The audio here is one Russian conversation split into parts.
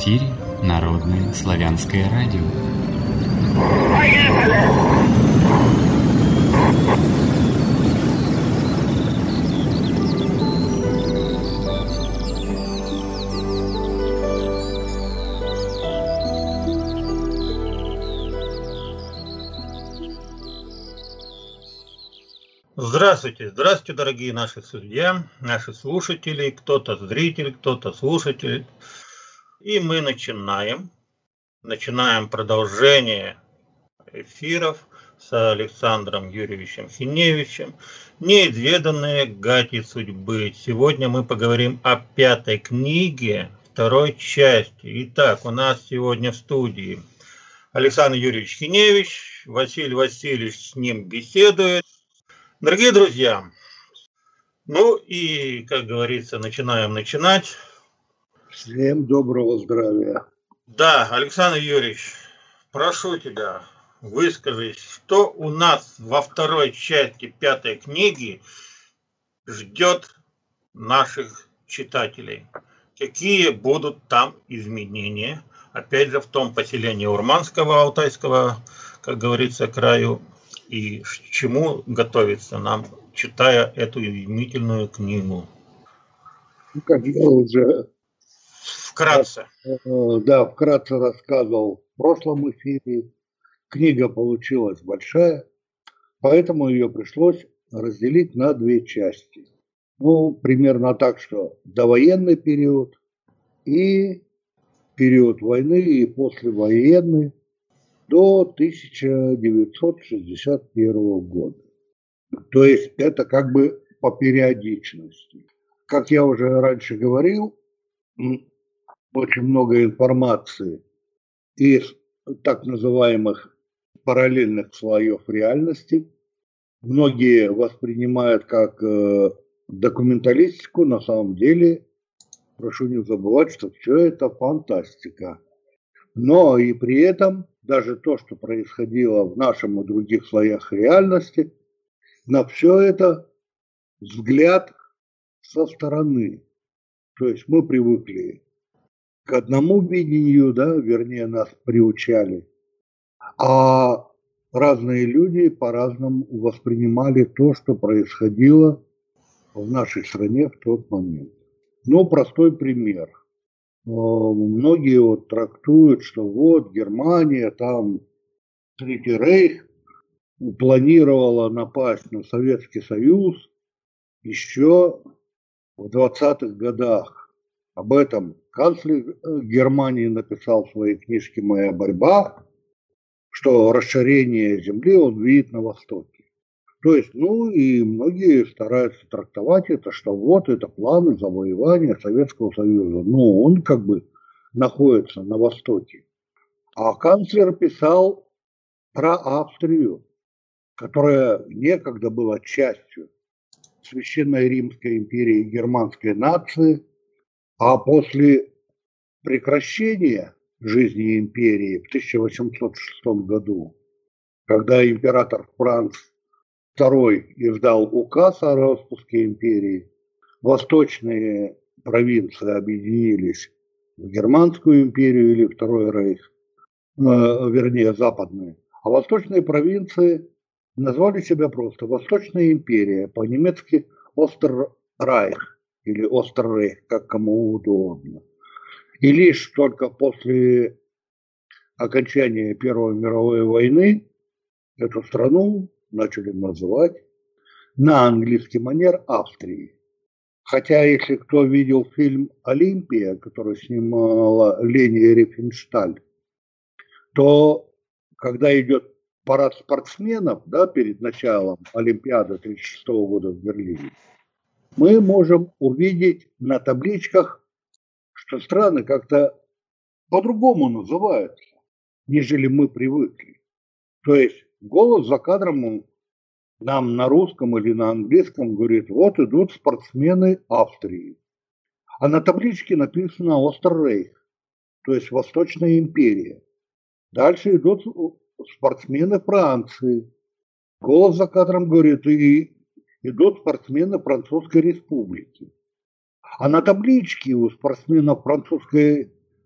эфире Народное славянское радио. Здравствуйте, здравствуйте, дорогие наши судья, наши слушатели, кто-то зритель, кто-то слушатель. И мы начинаем продолжение эфиров с Александром Юрьевичем Хиневичем «Неизведанные гати судьбы». Сегодня мы поговорим о 5-й книге, 2-й части. Итак, у нас сегодня в студии Александр Юрьевич Хиневич, Василий Васильевич с ним беседует. Дорогие друзья, ну и, как говорится, начинаем. Всем доброго здравия. Да, Александр Юрьевич, прошу тебя, выскажись, что у нас во 2-й части 5-й книги ждет наших читателей. Какие будут там изменения? Опять же, в том поселении Урманского, Алтайского, как говорится, краю. И к чему готовиться нам, читая эту изумительную книгу? Как я уже вкратце рассказывал в прошлом эфире, книга получилась большая, поэтому ее пришлось разделить на 2 части. Ну, примерно так, что довоенный период и период войны и послевоенный до 1961 года. То есть это как бы по периодичности. Как я уже раньше говорил, очень много информации из так называемых параллельных слоев реальности. Многие воспринимают как документалистику, на самом деле, прошу не забывать, что все это фантастика. Но и при этом даже то, что происходило в нашем и других слоях реальности, на все это взгляд со стороны. То есть мы привыкли к одному видению, вернее нас приучали, а разные люди по-разному воспринимали то, что происходило в нашей стране в тот момент. Ну, простой пример. Многие трактуют, что Германия, там Третий Рейх планировала напасть на Советский Союз еще в 20-х годах. Об этом канцлер Германии написал в своей книжке «Моя борьба», что расширение земли он видит на Востоке. То есть, и многие стараются трактовать это, что это планы завоевания Советского Союза. Он как бы находится на Востоке. А канцлер писал про Австрию, которая некогда была частью Священной Римской империи германской нации, а после прекращения жизни империи в 1806 году, когда император Франц II издал указ о распуске империи, восточные провинции объединились в Германскую империю или Второй Рейх, вернее западные, а восточные провинции назвали себя просто Восточная империя, по-немецки Остеррайх или Остеррейх, как кому удобно. И лишь только после окончания Первой мировой войны эту страну начали называть на английский манер Австрией. Хотя, если кто видел фильм «Олимпия», который снимала Лени Рифеншталь, то когда идет парад спортсменов, перед началом Олимпиады 1936 года в Берлине, мы можем увидеть на табличках, что страны как-то по-другому называются, нежели мы привыкли. То есть голос за кадром нам на русском или на английском говорит: идут спортсмены Австрии. А на табличке написано Остеррейх, то есть Восточная империя. Дальше идут спортсмены Франции. Голос за кадром говорит: и идут спортсмены Французской республики. А на табличке у спортсменов Французской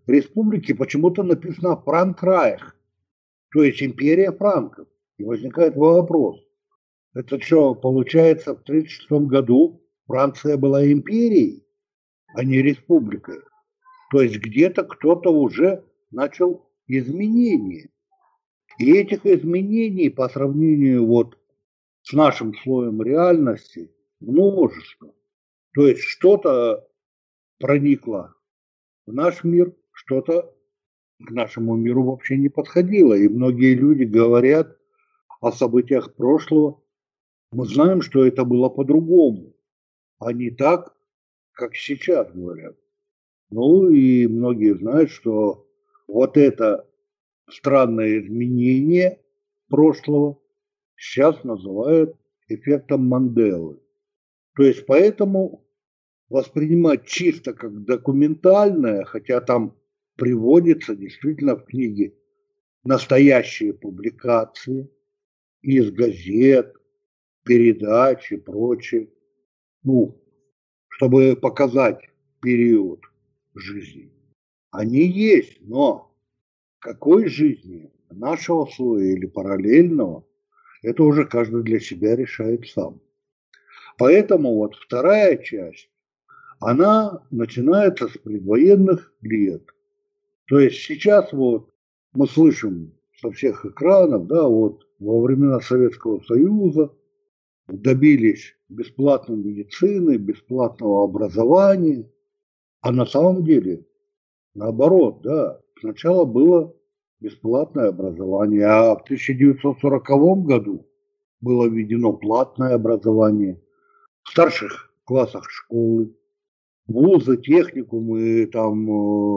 республики почему-то написано Франкрайх, то есть империя франков. И возникает вопрос, это что, получается, в 1936 году Франция была империей, а не республикой? То есть где-то кто-то уже начал изменения. И этих изменений по сравнению вот с нашим слоем реальности множество. То есть что-то проникло в наш мир, что-то к нашему миру вообще не подходило. И многие люди говорят о событиях прошлого. Мы знаем, что это было по-другому, а не так, как сейчас говорят. Ну и многие знают, что вот это странное изменение прошлого сейчас называют эффектом Манделы. То есть поэтому воспринимать чисто как документальное, хотя там приводится действительно в книге настоящие публикации из газет, передач и прочее, ну, чтобы показать период жизни. Они есть, но какой жизни, нашего слоя или параллельного, это уже каждый для себя решает сам. Поэтому вот вторая часть, она начинается с предвоенных лет. То есть сейчас вот мы слышим со всех экранов, да, вот во времена Советского Союза добились бесплатной медицины, бесплатного образования, а на самом деле наоборот, да, сначала было бесплатное образование, а в 1940 году было введено платное образование в старших классах школы, вузы, техникумы, там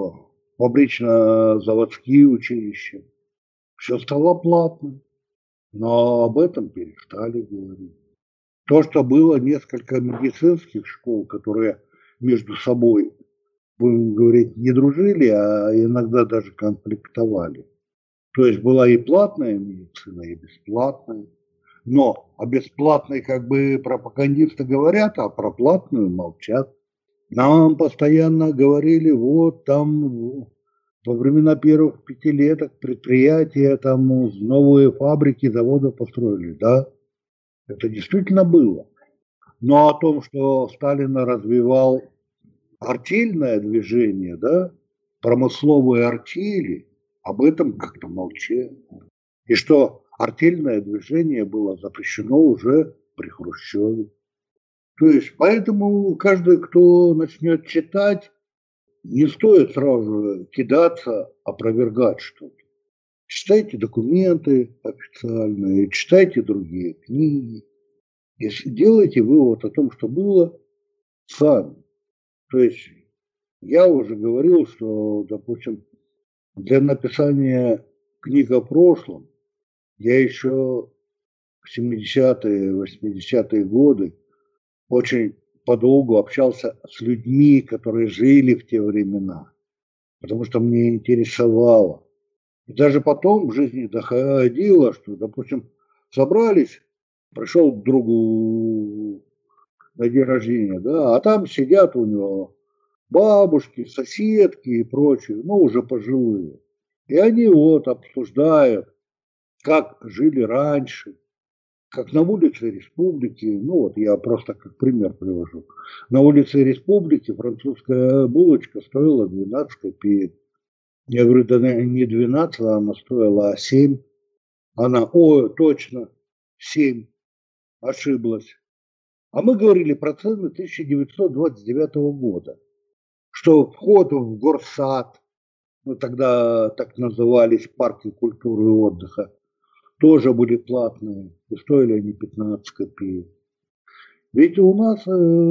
фабрично-заводские училища. Все стало платным, но об этом перестали говорить. То, что было несколько медицинских школ, которые между собой, будем говорить, не дружили, а иногда даже конфликтовали. То есть была и платная медицина, и бесплатная. Но о бесплатной как бы пропагандисты говорят, а про платную молчат. Нам постоянно говорили, вот там во времена первых пятилеток предприятия, там новые фабрики, заводы построили. Да, это действительно было. Но о том, что Сталин развивал артельное движение, да, промысловые артели, об этом как-то молчали. И что артельное движение было запрещено уже при Хрущеве. То есть, поэтому каждый, кто начнет читать, не стоит сразу кидаться, опровергать что-то. Читайте документы официальные, читайте другие книги. И делайте вывод о том, что было, сами. То есть, я уже говорил, что, допустим, для написания книг о прошлом я еще в 70-е, 80-е годы очень подолгу общался с людьми, которые жили в те времена, потому что мне интересовало. И даже потом в жизни доходило, что, допустим, собрались, пришел к другу на день рождения, да, а там сидят у него бабушки, соседки и прочие, ну, уже пожилые. И они вот обсуждают, как жили раньше, как на улице Республики, ну вот я просто как пример привожу. На улице Республики французская булочка стоила 12 копеек. Я говорю, да не 12, она стоила 7. Она, точно, 7. Ошиблась. А мы говорили про цены 1929 года, что вход в горсад, ну тогда так назывались парки культуры и отдыха, тоже были платные, и стоили они 15 копеек. Ведь у нас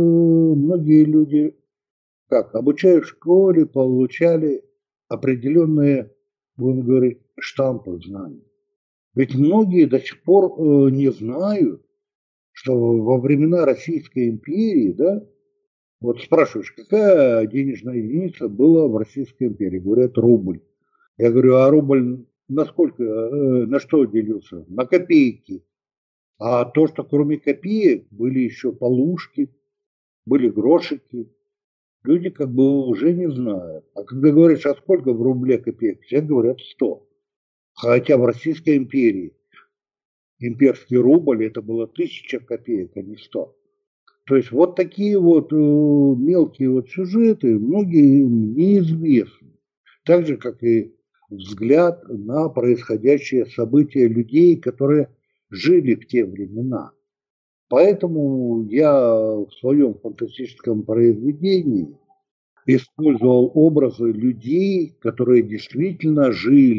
многие люди, как, обучая в школе, получали определенные, будем говорить, штампы знаний. Ведь многие до сих пор не знают, что во времена Российской империи, да, вот спрашиваешь, какая денежная единица была в Российской империи? Говорят, рубль. Я говорю, а рубль на сколько, на что делился? На копейки. А то, что кроме копеек были еще полушки, были грошики, люди как бы уже не знают. А когда говоришь, а сколько в рубле копеек, все говорят 100. Хотя в Российской империи имперский рубль это было 1000 копеек, а не 100. То есть вот такие вот мелкие вот сюжеты многие неизвестны. Так же, как и взгляд на происходящие события людей, которые жили в те времена. Поэтому я в своем фантастическом произведении использовал образы людей, которые действительно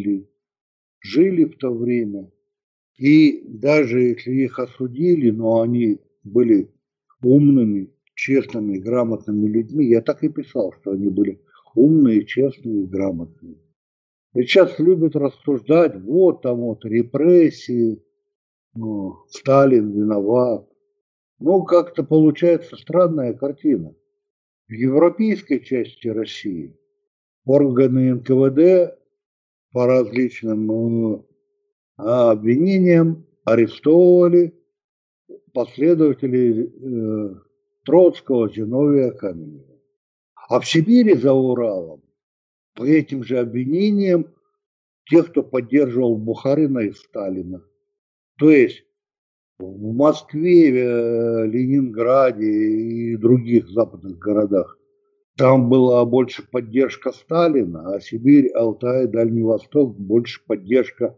жили в то время. И даже если их осудили, но они были умными, честными, грамотными людьми, я так и писал, что они были умные, честные и грамотные. И сейчас любят рассуждать, вот там вот репрессии, Сталин виноват. Ну, как-то получается странная картина. В европейской части России органы НКВД по различным обвинениям арестовывали последователей Троцкого, Зиновия, Каменева. А в Сибири за Уралом по этим же обвинениям тех, кто поддерживал Бухарина и Сталина. То есть в Москве, Ленинграде и других западных городах там была больше поддержка Сталина, а Сибирь, Алтай, Дальний Восток больше поддержка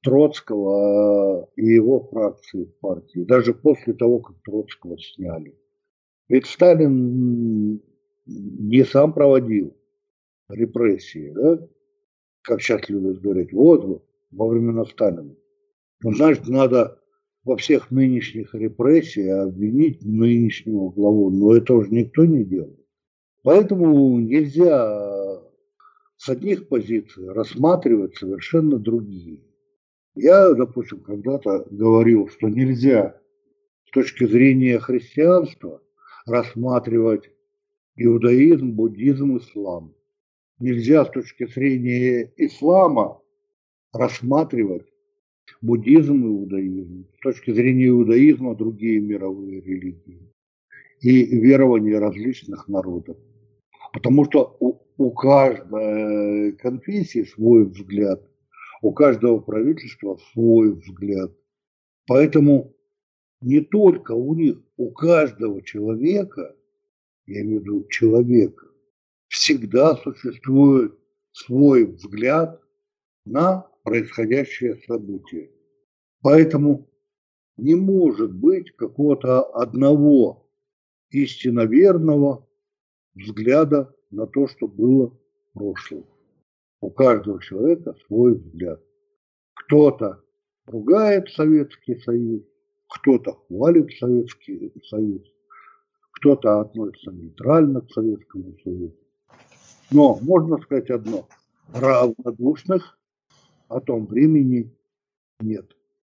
Троцкого и его фракции в партии, даже после того, как Троцкого сняли. Ведь Сталин не сам проводил репрессии, да? Как сейчас любят говорить, вот во времена Сталина. Ну, значит, надо во всех нынешних репрессиях обвинить нынешнего главу, но это уже никто не делает. Поэтому нельзя с одних позиций рассматривать совершенно другие. Я, допустим, когда-то говорил, что нельзя с точки зрения христианства рассматривать иудаизм, буддизм, ислам. Нельзя с точки зрения ислама рассматривать буддизм и иудаизм. С точки зрения иудаизма другие мировые религии и верования различных народов. Потому что у каждой конфессии свой взгляд, у каждого правительства свой взгляд. Поэтому не только у них, у каждого человека, я имею в виду человека, всегда существует свой взгляд на происходящее событие. Поэтому не может быть какого-то одного истинно верного взгляда на то, что было в прошлом. У каждого человека свой взгляд. Кто-то ругает Советский Союз, кто-то хвалит Советский Союз, кто-то относится нейтрально к Советскому Союзу. Но можно сказать одно: равнодушных о том времени нет.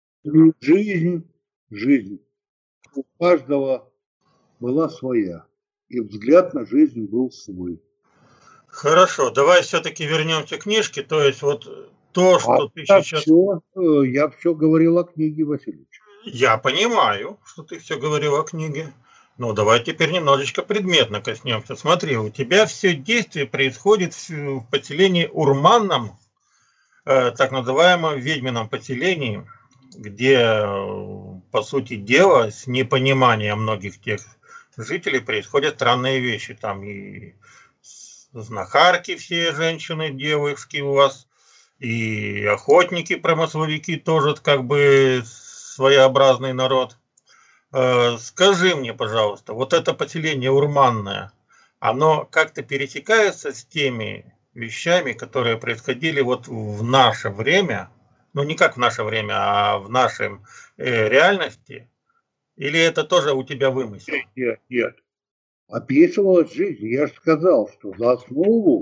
Жизнь у каждого была своя, и взгляд на жизнь был свой. Хорошо, давай все-таки вернемся к книжке. То есть вот то, что ты сейчас... Я все говорил о книге, Васильевич. Я понимаю, что ты все говорил о книге. Но давай теперь немножечко предметно коснемся. Смотри, у тебя все действие происходит в поселении Урманном, так называемом ведьмином поселении, где, по сути дела, с непониманием многих тех жителей происходят странные вещи. Там и знахарки все женщины, девушки у вас, и охотники, промысловики тоже как бы своеобразный народ. Скажи мне, пожалуйста, вот это поселение Урманное, оно как-то пересекается с теми вещами, которые происходили вот в наше время, ну не как в наше время, а в нашей реальности, или это тоже у тебя вымысел? Нет. Описывалась жизнь. Я же сказал, что за основу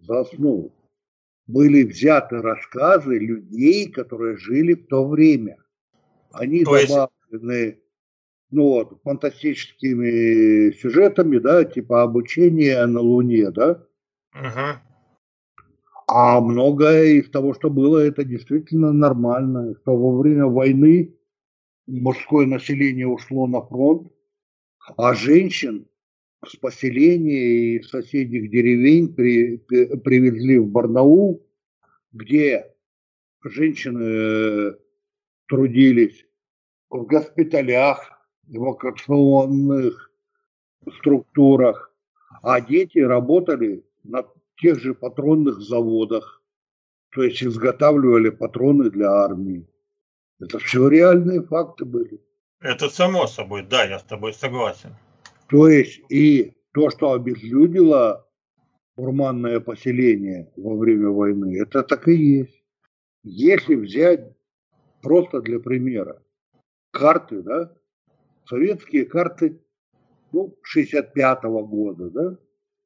были взяты рассказы людей, которые жили в то время. Они добавлены фантастическими сюжетами, да, типа обучение на Луне, да. Угу. А многое из того, что было, это действительно нормально. Что во время войны мужское население ушло на фронт, а женщин с поселений и соседних деревень привезли в Барнаул, где женщины трудились в госпиталях, эвакуационных структурах, а дети работали на тех же патронных заводах, то есть изготавливали патроны для армии. Это все реальные факты были. Это само собой, да, я с тобой согласен. То есть и то, что обезлюдило урманное поселение во время войны, это так и есть. Если взять просто для примера карты, да, советские карты, 65-го года, да,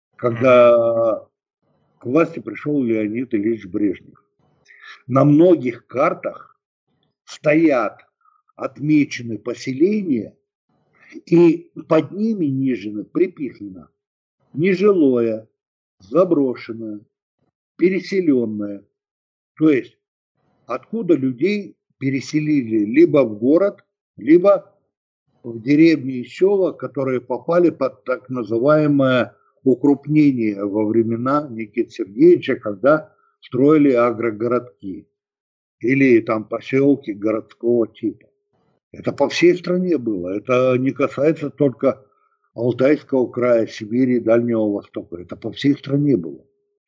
когда к власти пришел Леонид Ильич Брежнев. На многих картах стоят отмечены поселения, и под ними ниже приписано нежилое, заброшенное, переселенное. То есть откуда людей переселили либо в город, либо в деревни и села, которые попали под так называемое укрупнение во времена Никиты Сергеевича, когда строили агрогородки или там поселки городского типа. Это по всей стране было. Это не касается только Алтайского края, Сибири, Дальнего Востока. Это по всей стране было.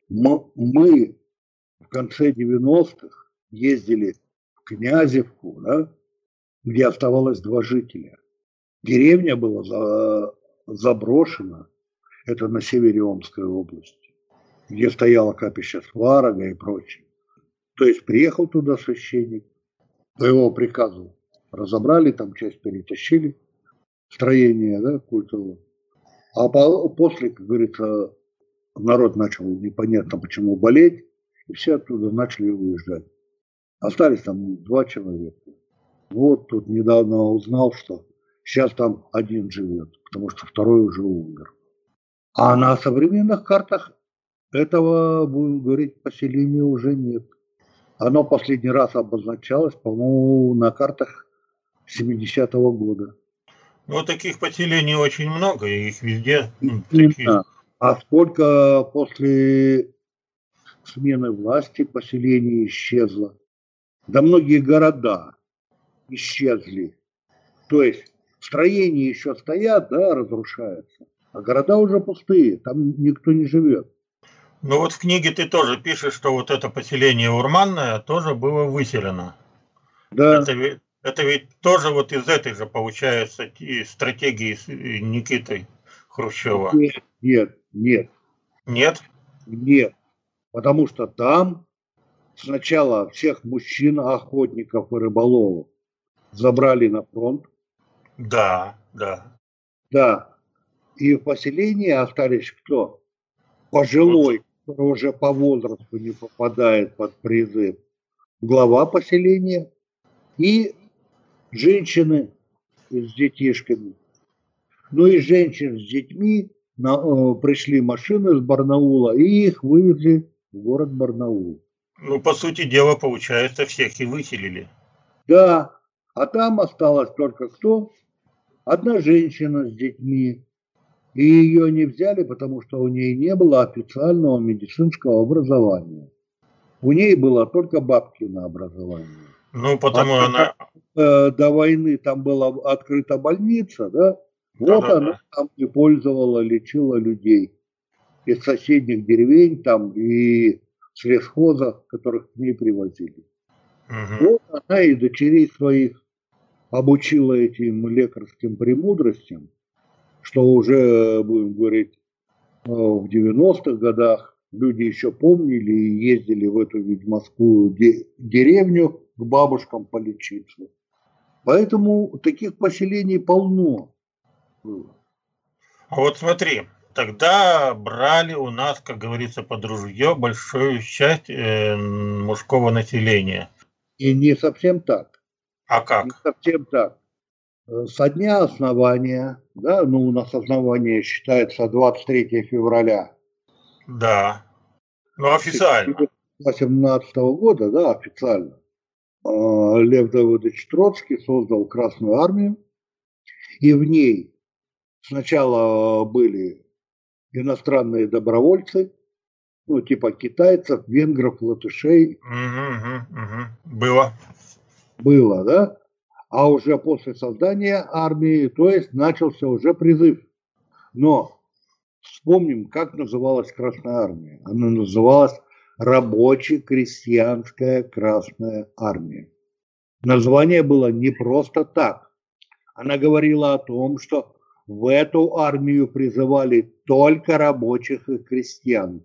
Мы в конце 90-х ездили в Князевку, да, где оставалось 2 жителя. Деревня была заброшена. Это на севере Омской области, где стояло капище Сварога и прочее. То есть приехал туда священник, по его приказу разобрали, там часть перетащили, строение, да, культовое. А после, как говорится, народ начал непонятно почему болеть, и все оттуда начали уезжать. Остались там 2 человека. Вот тут недавно узнал, что сейчас там 1 живет, потому что 2-й уже умер. А на современных картах этого, будем говорить, поселения уже нет. Оно последний раз обозначалось, по-моему, на картах 70-го года. Ну, таких поселений очень много, и их везде такие. А сколько после смены власти поселений исчезло? Да многие города исчезли. То есть строения еще стоят, да, разрушаются, а города уже пустые, там никто не живет. Ну вот в книге ты тоже пишешь, что вот это поселение Урманное тоже было выселено. Да. Это ведь тоже вот из этой же, получается, стратегии с Никитой Хрущева. Нет. Нет? Нет. Потому что там сначала всех мужчин, охотников и рыболовов забрали на фронт. Да. Да. И в поселении остались кто? Пожилой, который уже по возрасту не попадает под призыв. Глава поселения и женщины с детишками. Ну и женщин с детьми пришли машины с Барнаула и их вывезли в город Барнаул. Ну, по сути дела, получается, всех и выселили. Да, а там осталось только кто? 1 женщина с детьми. И ее не взяли, потому что у нее не было официального медицинского образования. У нее было только бабкино образование. Ну, потому она... До войны там была открыта больница, да? Вот она там и пользовала, лечила людей из соседних деревень там и с лесхоза, которых к ней привозили. Вот она и дочерей своих обучила этим лекарским премудростям, что уже, будем говорить, в 90-х годах люди еще помнили и ездили в эту ведьмовскую деревню к бабушкам полечиться. Поэтому таких поселений полно было. А вот смотри, тогда брали у нас, как говорится, под ружье большую часть мужского населения. И не совсем так. А как? Не совсем так. Со дня основания, да, ну у нас основание считается 23 февраля. Да, ну официально. 18 года, да, официально. Лев Давыдович Троцкий создал Красную армию, и в ней Сначала были иностранные добровольцы, ну, типа китайцев, венгров, латышей. Было. Было, да? А уже после создания армии, то есть начался уже призыв. Но вспомним, как называлась Красная Армия. Она называлась Рабоче-крестьянская Красная Армия. Название было не просто так. Она говорила о том, что в эту армию призывали только рабочих и крестьян.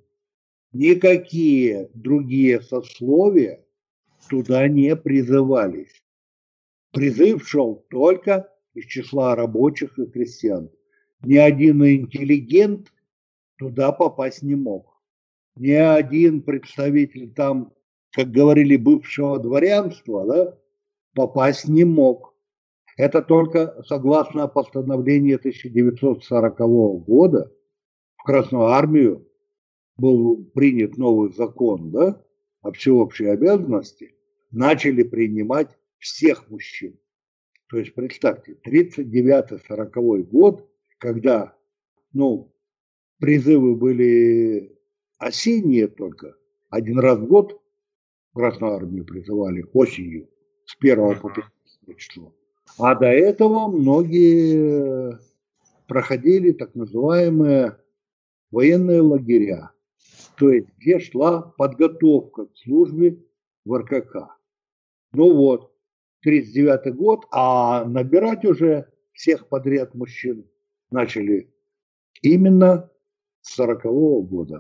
Никакие другие сословия туда не призывались. Призыв шел только из числа рабочих и крестьян. Ни один интеллигент туда попасть не мог. Ни один представитель там, как говорили, бывшего дворянства, да, попасть не мог. Это только согласно постановлению 1940 года в Красную армию был принят новый закон, да, о всеобщей обязанности, начали принимать всех мужчин. То есть, представьте, 39-40 год, когда, ну, призывы были осенние только, один раз в год в Красную армию призывали осенью, с 1 по 15 число. А до этого многие проходили так называемые военные лагеря, то есть где шла подготовка к службе в РКК. Ну вот, 1939 год, а набирать уже всех подряд мужчин начали именно с 1940 года.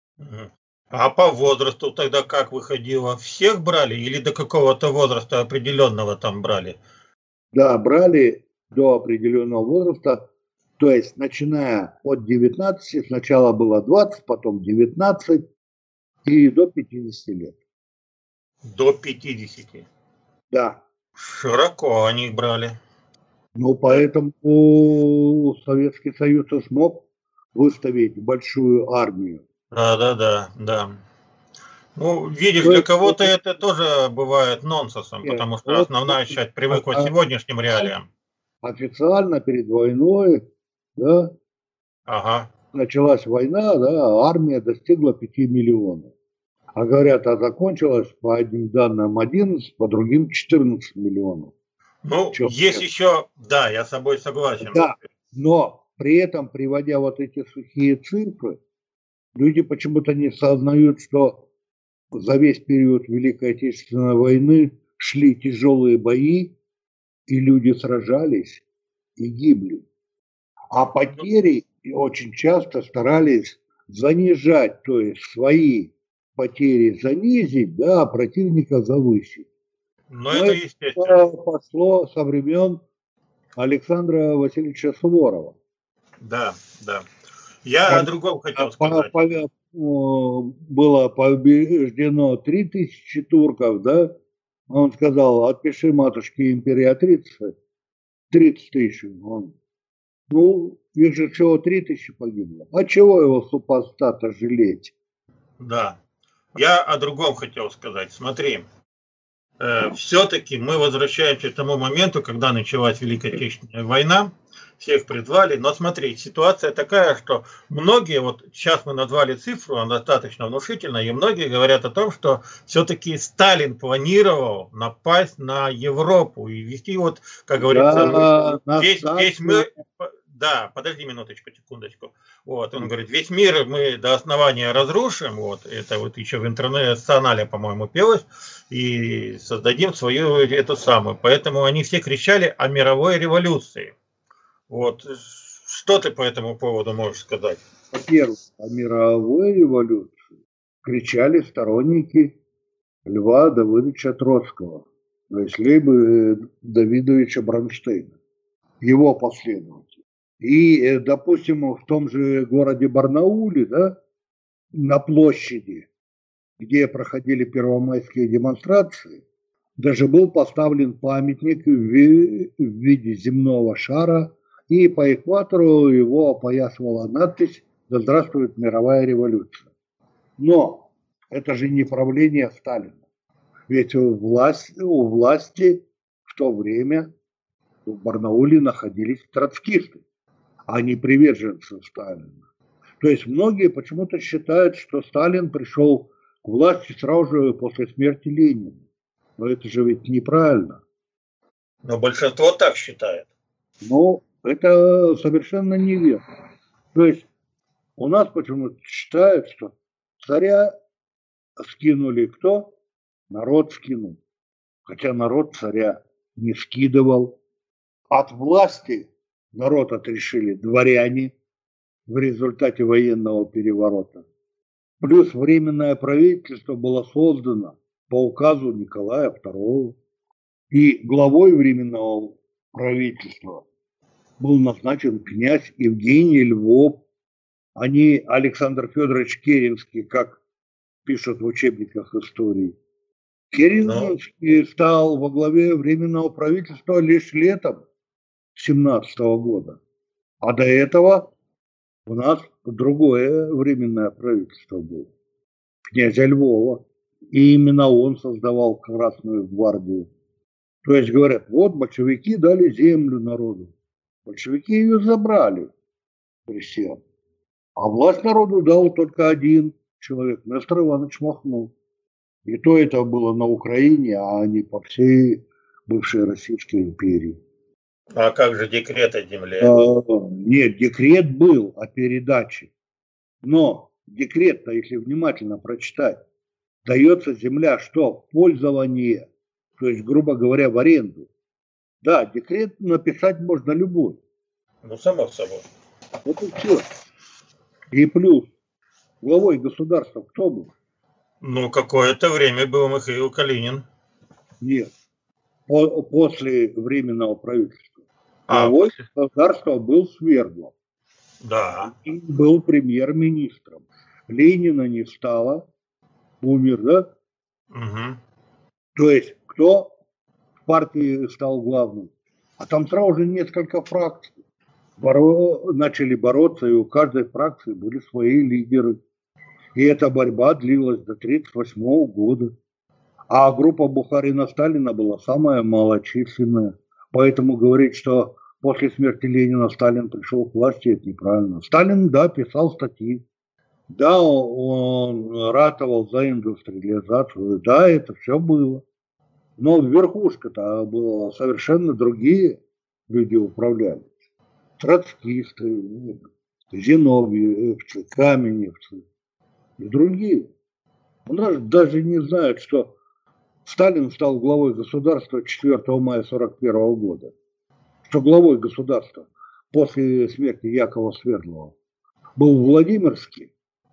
А по возрасту тогда как выходило? Всех брали или до какого-то возраста определенного там брали? Да, брали до определенного возраста, то есть начиная от 19, сначала было 20, потом 19 и до 50 лет. До 50? Да. Широко они брали. Ну, поэтому Советский Союз и смог выставить большую армию. Да. Ну, видишь, для кого-то это тоже бывает нонсенсом, потому что основная часть привыкла к сегодняшним реалиям. Официально перед войной, да, началась война, да, армия достигла 5 миллионов. А говорят, закончилась по одним данным 11, по другим 14 миллионов. Ну, есть еще, да, я с собой согласен. Да, но при этом, приводя вот эти сухие цифры, люди почему-то не осознают, что за весь период Великой Отечественной войны шли тяжелые бои, и люди сражались и гибли. А потери очень часто старались занижать, то есть свои потери занизить, да, а противника завысить. Но это естественно. Пошло со времен Александра Васильевича Суворова. Да. Я о другом хотел сказать. Было побеждено 3000 турков, да? Он сказал, отпиши матушке императрице 30 тысяч. Ну, их же всего 3000 погибло. А чего его супостата жалеть? Да. Я о другом хотел сказать. Смотри, все-таки мы возвращаемся к тому моменту, когда началась Великая Отечественная война, всех призвали, но смотри, ситуация такая, что многие, вот сейчас мы назвали цифру, она достаточно внушительная, и многие говорят о том, что все-таки Сталин планировал напасть на Европу и вести, вот, как говорится, весь мир. Да, подожди минуточку, секундочку. Вот, он говорит, весь мир мы до основания разрушим, вот, это вот еще в интернационале, по-моему, пелось, и создадим свою эту самую. Поэтому они все кричали о мировой революции. Вот, что ты по этому поводу можешь сказать? Во-первых, о мировой революции кричали сторонники Льва Давыдовича Троцкого, то есть Льва Давидовича Бронштейна, его последователи. И, допустим, в том же городе Барнауле, да, на площади, где проходили первомайские демонстрации, даже был поставлен памятник в виде земного шара, и по экватору его опоясывала надпись «Да здравствует мировая революция». Но это же не правление Сталина. Ведь у власти в то время в Барнауле находились троцкисты. а не приверженцы Сталина. То есть многие почему-то считают, что Сталин пришел к власти сразу же после смерти Ленина. Но это же ведь неправильно. Но большинство так считает. Но это совершенно неверно. То есть у нас почему-то считают, что царя скинули кто? Народ скинул. Хотя народ царя не скидывал. От власти народ отрешили дворяне в результате военного переворота. Плюс временное правительство было создано по указу Николая II. И главой временного правительства был назначен князь Евгений Львов, а не Александр Федорович Керенский, как пишут в учебниках истории. Керенский стал во главе временного правительства лишь летом 1917 года. А до этого у нас другое временное правительство было. Князя Львова. И именно он создавал Красную гвардию. То есть говорят, вот большевики дали землю народу. Большевики ее забрали, крестьян. А власть народу дал только один человек, Нестор Иванович Махно. И то это было на Украине, а не по всей бывшей Российской империи. А как же декрет о земле? Нет, декрет был о передаче. Но декрет-то, если внимательно прочитать, дается земля что? В пользование. То есть, грубо говоря, в аренду. Да, декрет написать можно любой. Ну, само собой. Вот и все. И плюс, главой государства кто был? Ну, какое-то время был Михаил Калинин. Нет. После временного правительства. Главой государства был Свердлов. Да. И был премьер-министром. Ленина не стало. Умер, да? Угу. То есть, кто в партии стал главным? А там сразу же несколько фракций. Начали бороться, и у каждой фракции были свои лидеры. И эта борьба длилась до 1938 года. А группа Бухарина-Сталина была самая малочисленная. Поэтому говорить, что после смерти Ленина Сталин пришел к власти, это неправильно. Сталин, да, писал статьи. Да, он ратовал за индустриализацию. Да, это все было. Но верхушка-то была совершенно другие люди управляли. Троцкисты, зиновьевцы, каменевцы и другие. У нас даже не знают, что Сталин стал главой государства 4 мая 1941 года. Что главой государства после смерти Якова Свердлова был Владимирский.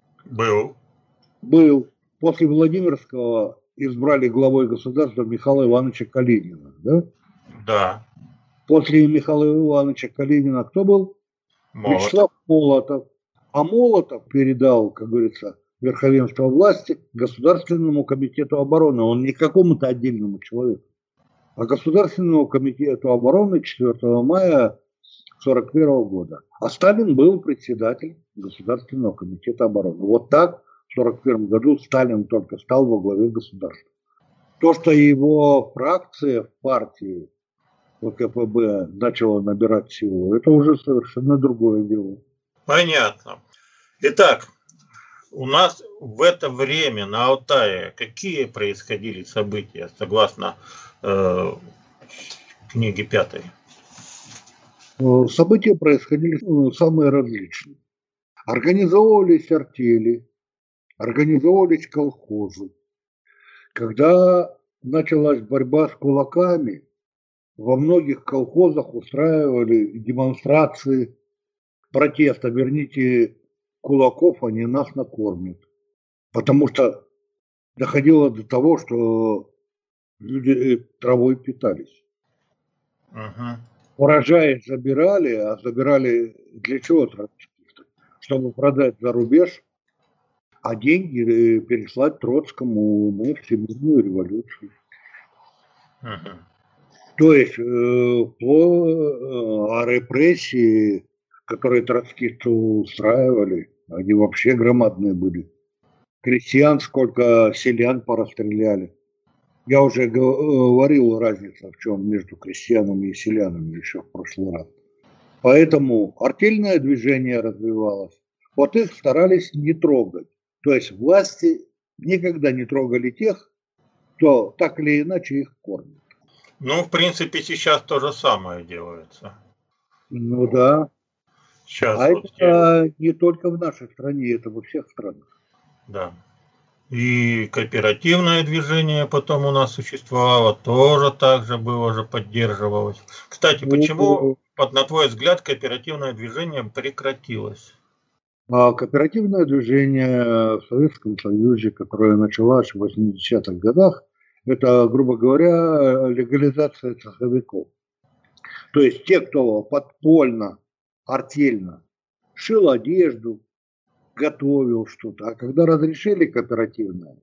Был. После Владимирского избрали главой государства Михаила Ивановича Калинина. Да? Да. После Михаила Ивановича Калинина кто был? Молотов. Вячеслав Молотов. А Молотов передал, как говорится, верховенство власти Государственному комитету обороны. Он не какому-то отдельному человеку, а Государственному комитету обороны 4 мая 1941 года. А Сталин был председатель Государственного комитета обороны. Вот так в 1941 году Сталин только стал во главе государства. То, что его фракция в партии ВКПБ начала набирать силу, это уже совершенно другое дело. Понятно. Итак, у нас в это время на Алтае какие происходили события, согласно книге 5? События происходили самые различные. Организовывались артели, организовывались колхозы. Когда началась борьба с кулаками, во многих колхозах устраивали демонстрации протеста. Верните кулаков, они нас накормят. Потому что доходило до того, что люди травой питались. Угу. Урожаи забирали, а забирали для чего? Чтобы продать за рубеж, а деньги переслать Троцкому на всемирную революцию. Угу. То есть репрессии, которые троцкисты устраивали, они вообще громадные были. Крестьян сколько селян порастреляли. Я уже говорил разницу в чем между крестьянами и селянами еще в прошлый раз. Поэтому артельное движение развивалось. Вот их старались не трогать. То есть власти никогда не трогали тех, кто так или иначе их кормит. Ну, в принципе, сейчас то же самое делается. Ну Вот. да. Сейчас А вот это не только в нашей стране, это во всех странах. да. И кооперативное движение потом у нас существовало, тоже так же было же, поддерживалось. Кстати, почему, на твой взгляд, кооперативное движение прекратилось? Кооперативное движение в Советском Союзе, которое началось в 80-х годах, это, грубо говоря, легализация цеховиков. То есть те, кто подпольно, артельно шил одежду, готовил что-то. А когда разрешили кооперативное,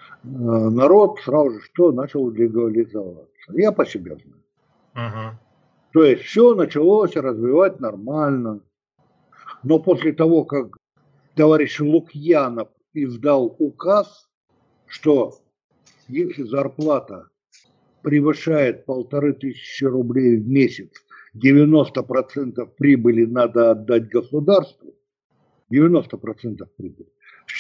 народ сразу же что начал легализоваться. Я по себе знаю. Угу. То есть все началось развивать нормально. Но после того, как товарищ Лукьянов издал указ, что если зарплата превышает 1500 рублей в месяц, 90% прибыли надо отдать государству, 90% прибыли.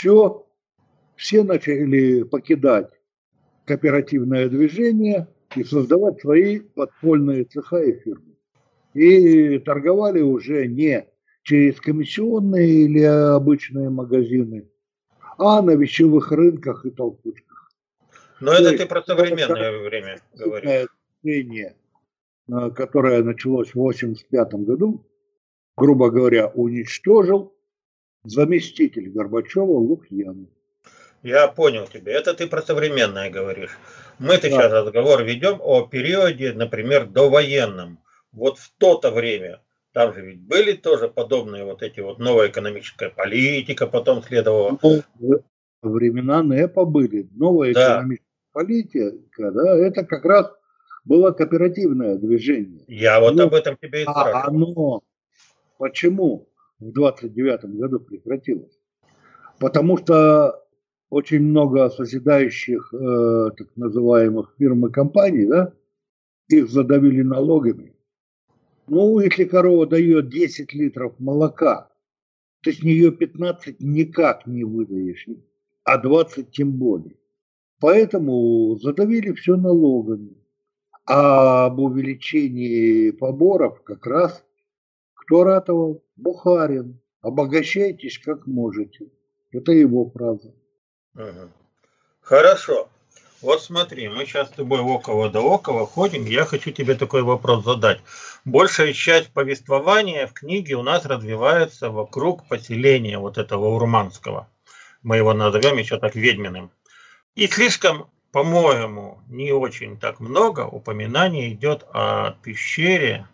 Все начали покидать кооперативное движение и создавать свои подпольные цеха и фирмы. И торговали уже не через комиссионные или обычные магазины, а на вещевых рынках и толкучках. Но это ты про современное время говоришь. Движение, которое началось в 1985 году, грубо говоря, уничтожил заместитель Горбачева Лукьянов. Я понял тебя. Это ты про современное говоришь. Мы-то сейчас разговор ведем о периоде, например, довоенном. Вот в то-то время. Там же ведь были тоже подобные вот эти вот новая экономическая политика, потом следовала. Времена НЭПа были. Новая экономическая политика, да, это как раз было кооперативное движение. Я вот об этом тебе и спрашиваю. Оно почему в 29-м году прекратилось? Потому что очень много созидающих, так называемых фирм и компаний, да, их задавили налогами. Ну, если корова дает 10 литров молока, ты с нее 15 никак не выдаешь, а 20 тем более. Поэтому задавили все налогами. А об увеличении поборов как раз кто ратовал? Бухарин. Обогащайтесь как можете. Это его фраза. Угу. Хорошо. Вот смотри, мы сейчас с тобой около да около ходим. Я хочу тебе такой вопрос задать. Большая часть повествования в книге у нас развивается вокруг поселения вот этого урманского. Мы его назовем еще так Ведьминым. И слишком, по-моему, не очень так много упоминаний идет о пещере,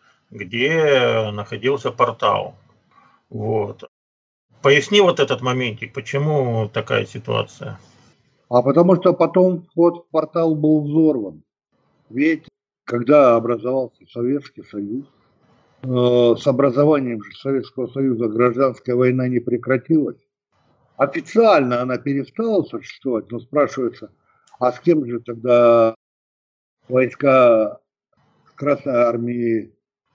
где находился портал. Вот. Поясни вот этот моментик, почему такая ситуация? А потому что потом вход в портал был взорван. Ведь когда образовался Советский Союз, с образованием же Советского Союза гражданская война не прекратилась. Официально она перестала существовать, но спрашивается, а с кем же тогда войска Красной Армии,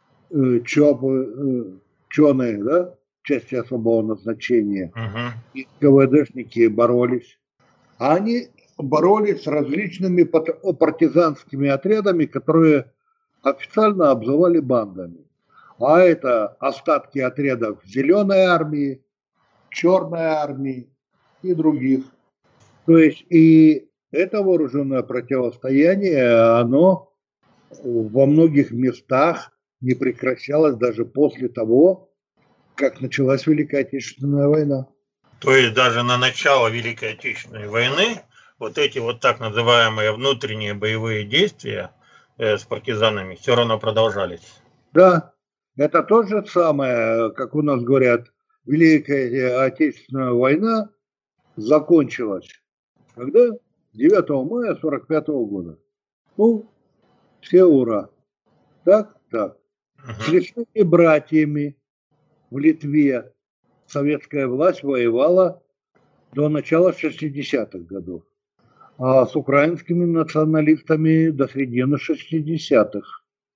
ЧОНы, да, части особого назначения, и КВДшники боролись? А они боролись с различными партизанскими отрядами, которые официально обзывали бандами. А это остатки отрядов Зеленой армии, Черной армии и других. То есть и это вооруженное противостояние, оно во многих местах не прекращалось даже после того, как началась Великая Отечественная война. То есть даже на начало Великой Отечественной войны вот эти вот так называемые внутренние боевые действия с партизанами все равно продолжались. Да, это то же самое, как у нас говорят, Великая Отечественная война закончилась. Когда? 9 мая 1945 года. Ну, все ура. Так. С лесными братьями в Литве советская власть воевала до начала 60-х годов, а с украинскими националистами до середины 60-х.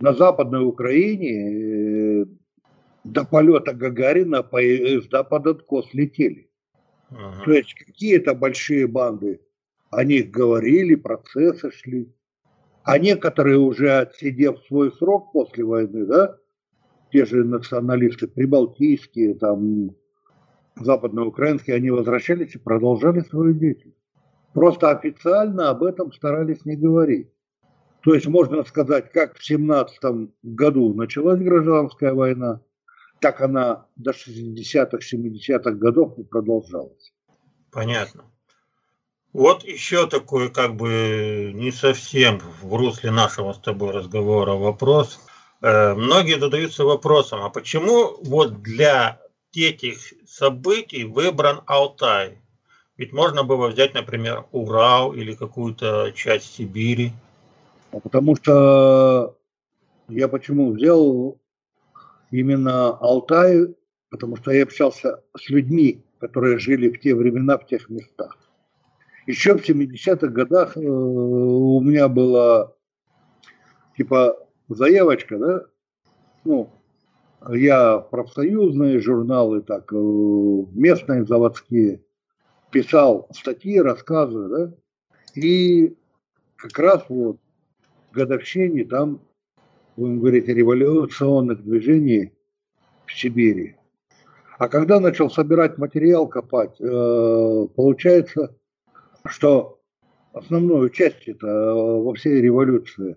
на Западной Украине до полета Гагарина поезда под откос летели. То есть какие-то большие банды о них говорили, процессы шли. А некоторые, уже отсидев свой срок после войны, да, те же националисты прибалтийские, там, западноукраинские, они возвращались и продолжали свою деятельность. Просто официально об этом старались не говорить. То есть можно сказать, как в 17 году началась гражданская война, так она до 60-х, 70-х годов и продолжалась. Понятно. Вот еще такой, как бы, не совсем в русле нашего с тобой разговора вопрос. Многие задаются вопросом, а почему вот для этих событий выбран Алтай? Ведь можно было взять, например, Урал или какую-то часть Сибири. Потому что я почему взял именно Алтай, потому что я общался с людьми, которые жили в те времена в тех местах. Еще в 70-х годах у меня была типа заявочка, да, ну, я в профсоюзные журналы, так, местные заводские, писал статьи, рассказы, да, и как раз вот в годовщине там, будем говорить, революционных движений в Сибири. А когда начал собирать материал, копать, получается, что основную часть это во всей революции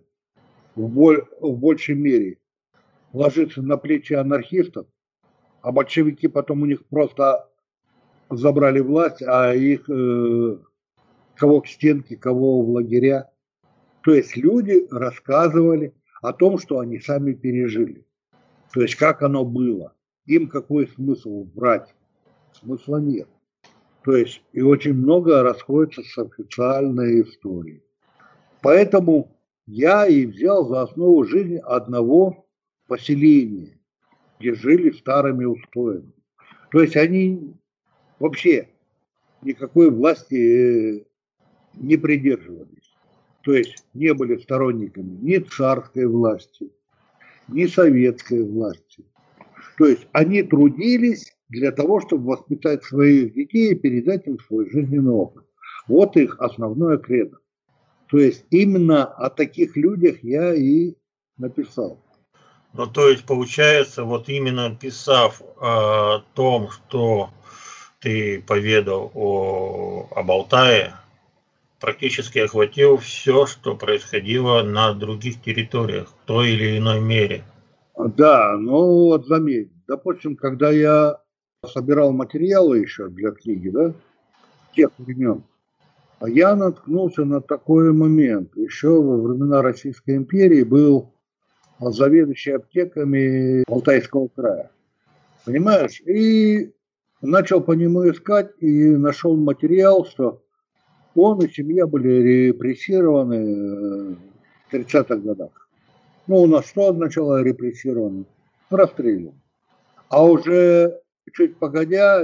в большей мере ложится на плечи анархистов, а большевики потом у них просто забрали власть, а их кого к стенке, кого в лагеря. То есть люди рассказывали о том, что они сами пережили. То есть как оно было. Им какой смысл брать? Смысла нет. То есть и очень много расходится с официальной историей. Поэтому я и взял за основу жизни одного поселения, где жили старыми устоями. То есть они вообще никакой власти не придерживались. То есть не были сторонниками ни царской власти, ни советской власти. То есть они трудились для того, чтобы воспитать своих детей и передать им свой жизненный опыт. Вот их основное кредо. То есть именно о таких людях я и написал. Ну, то есть, получается, вот именно писав о том, что ты поведал об Алтае, практически охватил все, что происходило на других территориях в той или иной мере. Да, ну вот заметь, допустим, когда я собирал материалы еще для книги, да, тех времен, я наткнулся на такой момент. Еще во времена Российской империи был заведующий аптеками Алтайского края. Понимаешь? И начал по нему искать и нашел материал, что он и семья были репрессированы в 30-х годах. Ну, у нас что означало репрессированы? Расстрелян. А уже чуть погодя,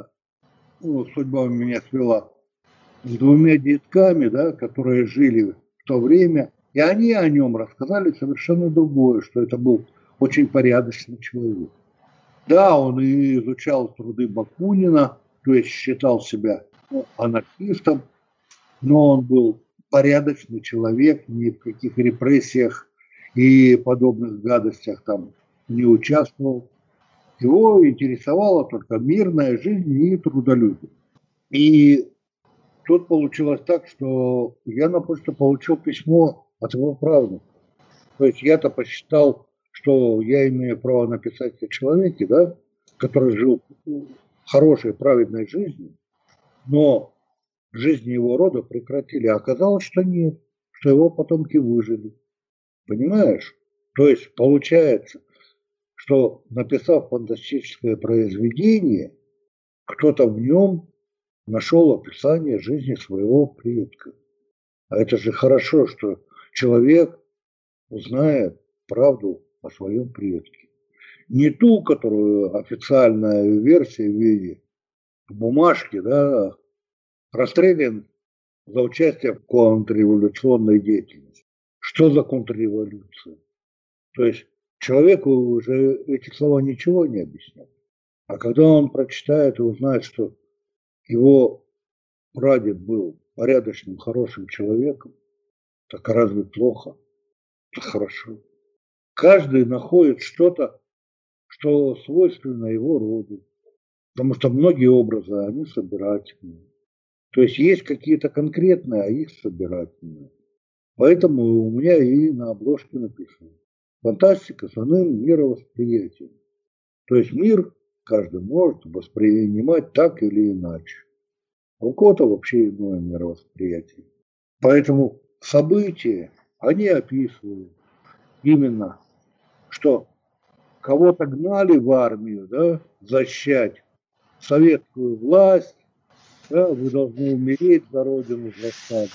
судьба меня свела с двумя детками, да, которые жили в то время, и они о нем рассказали совершенно другое, что это был очень порядочный человек. Да, он и изучал труды Бакунина, то есть считал себя анархистом, но он был порядочный человек, ни в каких репрессиях и подобных гадостях там не участвовал. Его интересовала только мирная жизнь и трудолюбие. И тут получилось так, что я на почту получил письмо от его правнука. То есть я-то посчитал, что я имею право написать о человеке, да, который жил хорошей, праведной жизнью, но жизнь его рода прекратили. А оказалось, что нет, что его потомки выжили. Понимаешь? То есть получается, что написав фантастическое произведение, кто-то в нем нашел описание жизни своего предка. А это же хорошо, что человек узнает правду о своем предке. Не ту, которую официальная версия в виде бумажки, да, расстрелян за участие в контрреволюционной деятельности. Что за контрреволюция? То есть человеку уже эти слова ничего не объяснят. А когда он прочитает и узнает, что его прадед был порядочным, хорошим человеком, так разве плохо? Это хорошо. Каждый находит что-то, что свойственно его роду. Потому что многие образы, они собирательные. То есть есть какие-то конкретные, а есть собирательные. Поэтому у меня и на обложке написано: фантастика с иным мировосприятием. То есть мир каждый может воспринимать так или иначе. А у кого-то вообще иное мировосприятие. Поэтому события, они описывают именно, что кого-то гнали в армию, да, защищать советскую власть, да, вы должны умереть за родину, за страну.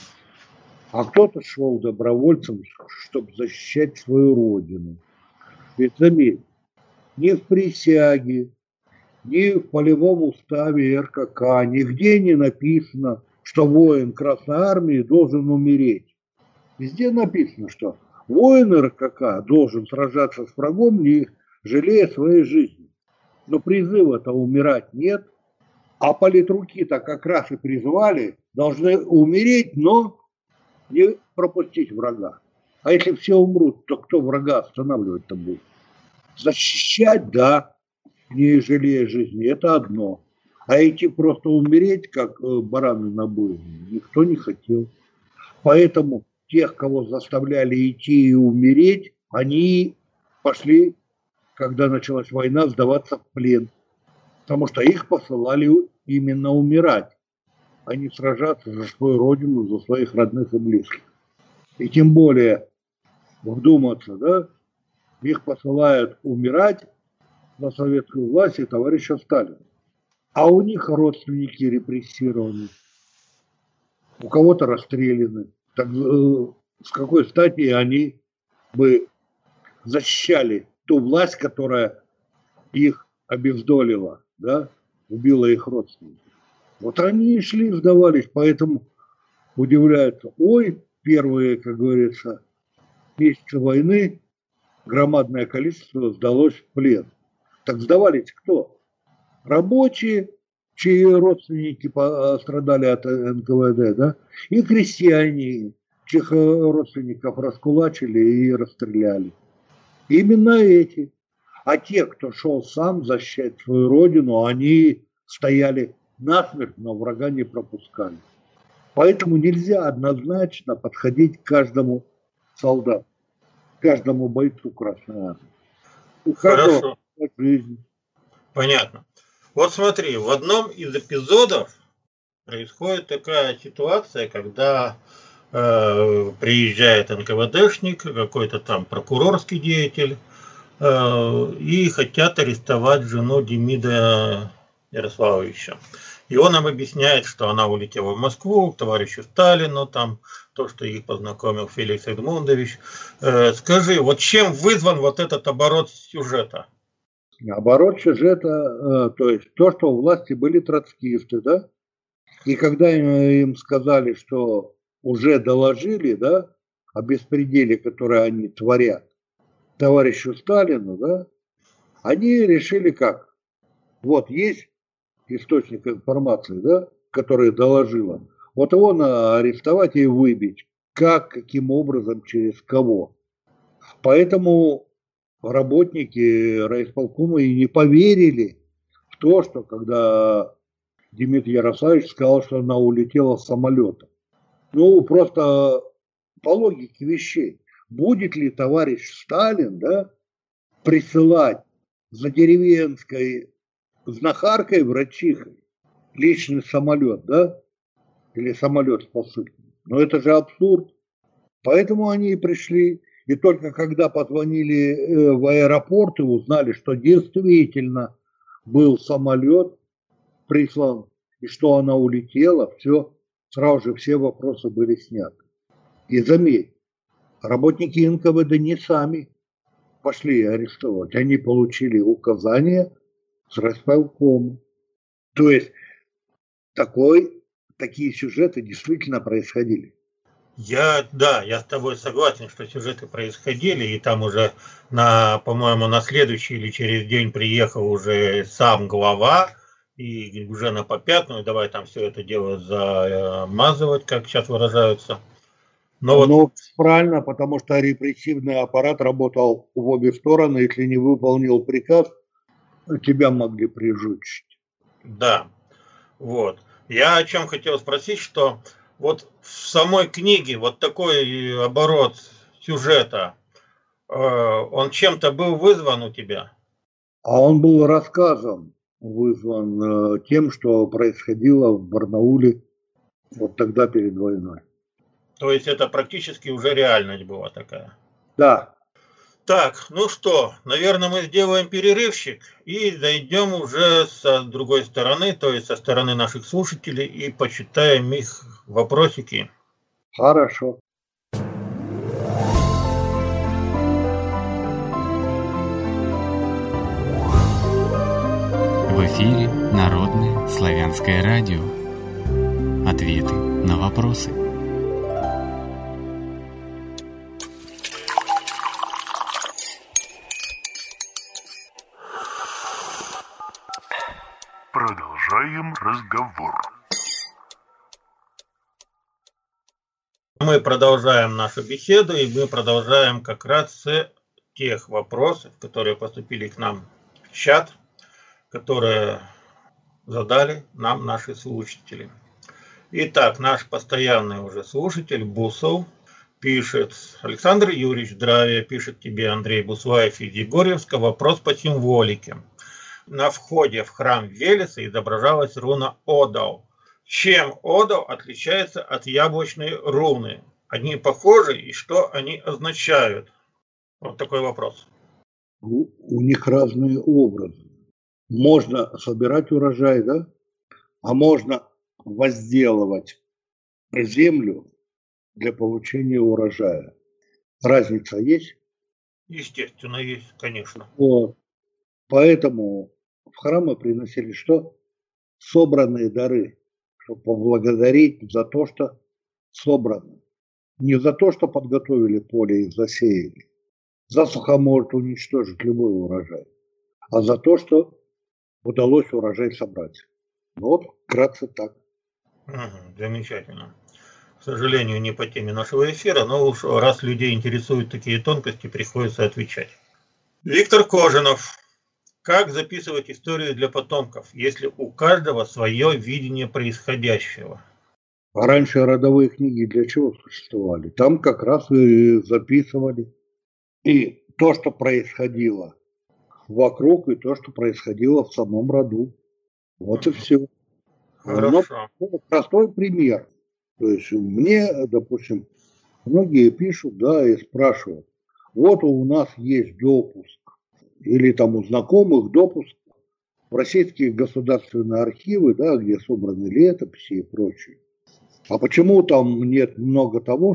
А кто-то шел добровольцем, чтобы защищать свою родину. Ведь заметь, ни в присяге, ни в полевом уставе РКК нигде не написано, что воин Красной Армии должен умереть. Везде написано, что воин РКК должен сражаться с врагом, не жалея своей жизни. Но призыва-то умирать нет. А политруки-то как раз и призвали, должны умереть, но не пропустить врага. А если все умрут, то кто врага останавливать-то будет? Защищать, да, не жалея жизни, это одно. А идти просто умереть, как бараны на бойне, никто не хотел. Поэтому тех, кого заставляли идти и умереть, они пошли, когда началась война, сдаваться в плен. Потому что их посылали именно умирать, а не сражаться за свою родину, за своих родных и близких. И тем более, вдуматься, да, их посылают умирать за советскую власть и товарища Сталина. А у них родственники репрессированы, у кого-то расстреляны. Так с какой стати они бы защищали ту власть, которая их обездолила, да, убила их родственников? Вот они и шли, сдавались, поэтому удивляются: ой, первые, как говорится, месяцы войны громадное количество сдалось в плен. Так сдавались кто? Рабочие, чьи родственники пострадали от НКВД, да, и крестьяне, чьих родственников раскулачили и расстреляли. Именно эти. А те, кто шел сам защищать свою родину, они стояли насмерть, но врага не пропускали. Поэтому нельзя однозначно подходить к каждому солдату, каждому бойцу Красной Армии. У каждого жизнь. Понятно. Вот смотри, в одном из эпизодов происходит такая ситуация, когда приезжает НКВДшник, какой-то там прокурорский деятель, и хотят арестовать жену Демида Ярославовича. И он нам объясняет, что она улетела в Москву к товарищу Сталину, там то, что их познакомил Феликс Эдмундович. Скажи, вот чем вызван вот этот оборот сюжета? Оборот сюжета, то есть то, что у власти были троцкисты, да, и когда им сказали, что уже доложили, да, о беспределе, который они творят товарищу Сталину, да, они решили как? Вот есть источник информации, да, который доложила. Вот его надо арестовать и выбить. Как, каким образом, через кого. Поэтому работники райисполкома и не поверили в то, что когда Дмитрий Ярославович сказал, что она улетела с самолета. Ну, просто по логике вещей. Будет ли товарищ Сталин, да, присылать за деревенской знахаркой, врачихой личный самолет, да, или самолет с посылкой? Но это же абсурд. Поэтому они и пришли. И только когда позвонили в аэропорт и узнали, что действительно был самолет прислан, и что она улетела, все, сразу же все вопросы были сняты. И заметь, работники НКВД не сами пошли арестовать, они получили указание с райисполкома. То есть такие сюжеты действительно происходили. Я с тобой согласен, что сюжеты происходили, и там уже, по-моему, на следующий или через день приехал уже сам глава, и уже на попятную, давай там все это дело замазывать, как сейчас выражаются. Ну, правильно, потому что репрессивный аппарат работал в обе стороны, если не выполнил приказ, тебя могли прижучить. Да, вот. Я о чем хотел спросить, что вот в самой книге вот такой оборот сюжета, он чем-то был вызван у тебя? А он был рассказом вызван тем, что происходило в Барнауле вот тогда перед войной. То есть это практически уже реальность была такая? Да. Так, ну что, наверное, мы сделаем перерывчик и дойдем уже с другой стороны, то есть со стороны наших слушателей, и почитаем их вопросики. Хорошо. В эфире Народное славянское радио. Ответы на вопросы. Продолжаем разговор. Мы продолжаем нашу беседу, и мы продолжаем как раз с тех вопросов, которые поступили к нам в чат, которые задали нам наши слушатели. Итак, наш постоянный уже слушатель Бусов пишет: Александр Юрьевич, здравия, пишет тебе Андрей Буслаев из Егорьевска. Вопрос по символике. На входе в храм Велеса изображалась руна Одал. Чем Одал отличается от яблочной руны? Они похожи, и что они означают? Вот такой вопрос. У них разные образы. Можно собирать урожай, да? А можно возделывать землю для получения урожая. Разница есть? Естественно, есть, конечно. Вот. Поэтому в храмы приносили что? Собранные дары, чтобы поблагодарить за то, что собрано. Не за то, что подготовили поле и засеяли. Засуха может уничтожить любой урожай. А за то, что удалось урожай собрать. Вот, вкратце так. Замечательно. К сожалению, не по теме нашего эфира, но уж раз людей интересуют такие тонкости, приходится отвечать. Виктор Кожинов. Как записывать историю для потомков, если у каждого свое видение происходящего? А раньше родовые книги для чего существовали? Там как раз и записывали. И то, что происходило вокруг, и то, что происходило в самом роду. Вот и все. Хорошо. Но простой пример. То есть мне, допустим, многие пишут, да, и спрашивают. Вот у нас есть допуск. Или там у знакомых допуск в российские государственные архивы, да, где собраны летописи и прочее. А почему там нет много того,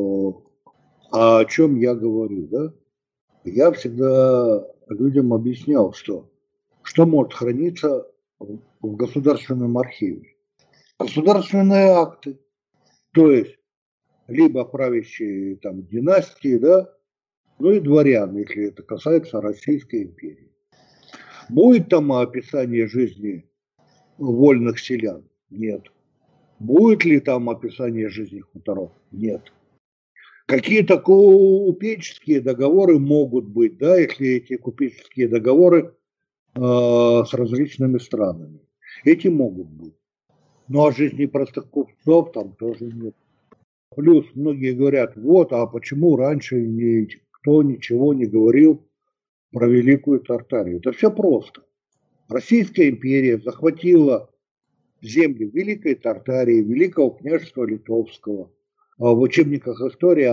о чем я говорю, да? Я всегда людям объяснял, что может храниться в государственном архиве. Государственные акты, то есть либо правящие там династии, да, ну и дворян, если это касается Российской империи. Будет там описание жизни вольных селян? Нет. Будет ли там описание жизни хуторов? Нет. Какие-то купеческие договоры могут быть, да, если эти купеческие договоры с различными странами. Эти могут быть. Ну а жизни простых купцов там тоже нет. Плюс многие говорят, вот, а почему раньше никто ничего не говорил про Великую Тартарию? Это все просто. Российская империя захватила земли Великой Тартарии, Великого княжества Литовского. В учебниках истории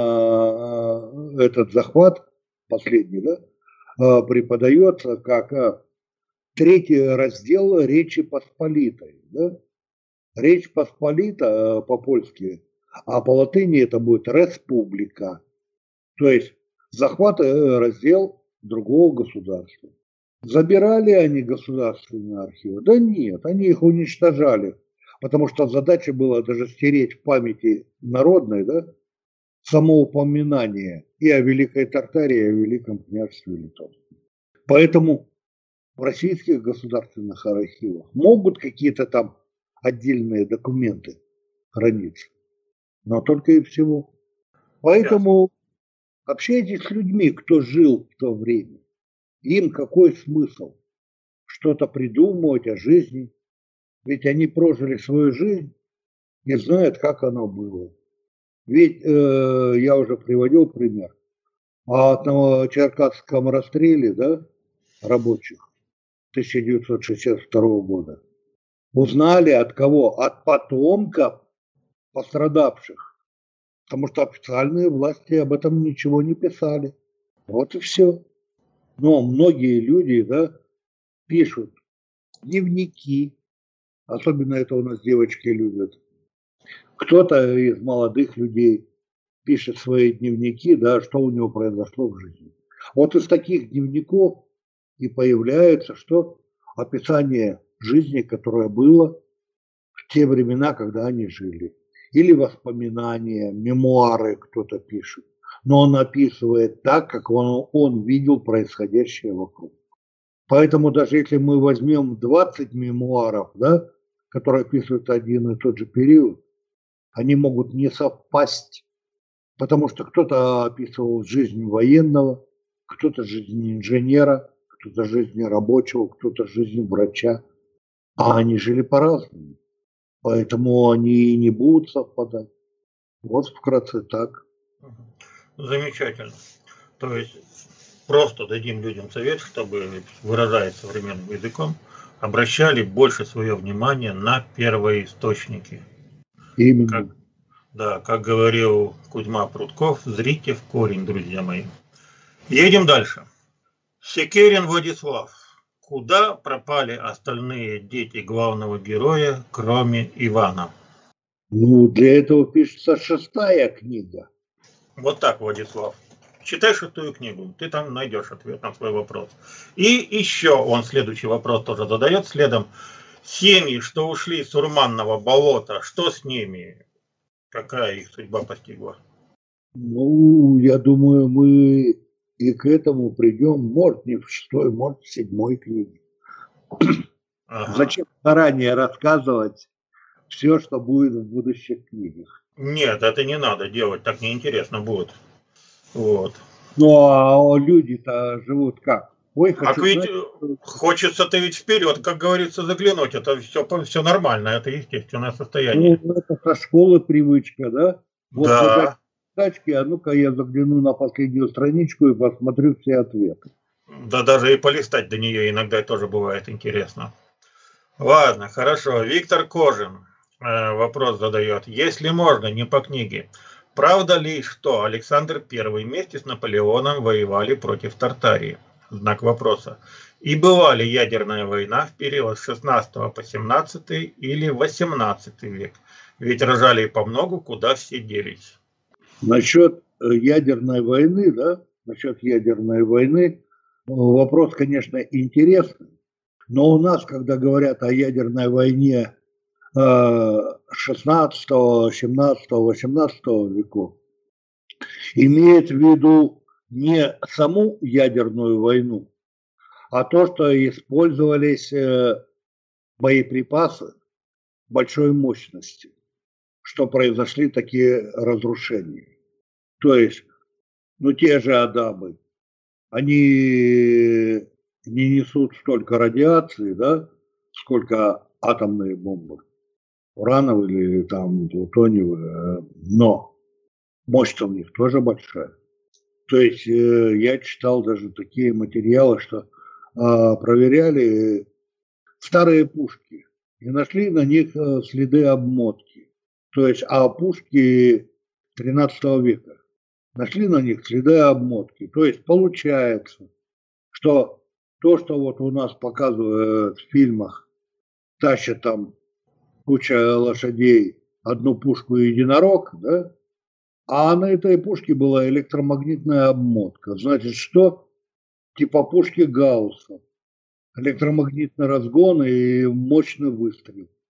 этот захват, последний, да, преподается как третий раздел Речи Посполитой. Да? Речь Посполита по-польски, а по латыни это будет республика. То есть захват раздел другого государства. Забирали они государственные архивы? Да нет, они их уничтожали. Потому что задача была даже стереть в памяти народной, да, самоупоминание и о Великой Тартарии, и о Великом княжестве Литовском. Поэтому в российских государственных архивах могут какие-то там отдельные документы храниться, но только и всего. Поэтому общайтесь с людьми, кто жил в то время. Им какой смысл что-то придумывать о жизни? Ведь они прожили свою жизнь и знают, как оно было. Ведь я уже приводил пример о Новочеркасском расстреле, да, рабочих 1962 года. Узнали от кого? От потомков пострадавших. Потому что официальные власти об этом ничего не писали. Вот и все. Но многие люди, да, пишут дневники. Особенно это у нас девочки любят. Кто-то из молодых людей пишет свои дневники, да, что у него произошло в жизни. Вот из таких дневников и появляется, что описание жизни, которое было в те времена, когда они жили. Или воспоминания, мемуары кто-то пишет. Но он описывает так, как он видел происходящее вокруг. Поэтому даже если мы возьмем 20 мемуаров, да, которые описывают один и тот же период, они могут не совпасть. Потому что кто-то описывал жизнь военного, кто-то жизнь инженера, кто-то жизнь рабочего, кто-то жизнь врача. А они жили по-разному. Поэтому они не будут совпадать. Вот вкратце так. Замечательно. То есть просто дадим людям совет, чтобы, выражаясь современным языком, обращали больше свое внимание на первоисточники. Именно. Как говорил Кузьма Прутков, зрите в корень, друзья мои. Едем дальше. Секерин Владислав. Куда пропали остальные дети главного героя, кроме Ивана? Ну, для этого пишется 6-я книга. Вот так, Владислав. Читай 6-ю книгу, ты там найдешь ответ на свой вопрос. И еще он следующий вопрос тоже задает следом. Семьи, что ушли с Урманного болота, что с ними? Какая их судьба постигла? Ну, я думаю, мы и к этому придем, может, не в 6-й, может, в 7-й книге. Ага. Зачем заранее рассказывать все, что будет в будущих книгах? Нет, это не надо делать, так неинтересно будет. Вот. Ну, а люди-то живут как? Ой, хочу ведь хочется-то ведь вперед, как говорится, заглянуть. Это все нормально, это естественное состояние. Ну, это со школы привычка, да? Вот да. Тачки, а ну-ка я загляну на последнюю страничку и посмотрю все ответы. Да даже и полистать до нее иногда тоже бывает интересно. Ладно, хорошо. Виктор Кожин вопрос задает. Если можно, не по книге. Правда ли, что Александр I вместе с Наполеоном воевали против Тартарии? Знак вопроса. И была ли ядерная война в период с 16 по 17 или 18 век? Ведь рожали по многу, куда все делись. Насчет ядерной войны, да, вопрос, конечно, интересный. Но у нас, когда говорят о ядерной войне 16, 17, 18 веков, имеет в виду не саму ядерную войну, а то, что использовались боеприпасы большой мощности, что произошли такие разрушения. То есть, те же Адамы, они не несут столько радиации, да, сколько атомные бомбы, урановые или там плутониевые, но мощь у них тоже большая. То есть я читал даже такие материалы, что проверяли старые пушки и нашли на них следы обмотки. То есть, пушки 13 века. Нашли на них следы обмотки. То есть получается, что то, что вот у нас показывают в фильмах, тащат там куча лошадей, одну пушку единорог, да, а на этой пушке была электромагнитная обмотка. Значит, что? Типа пушки Гаусса. Электромагнитный разгон и мощный выстрел.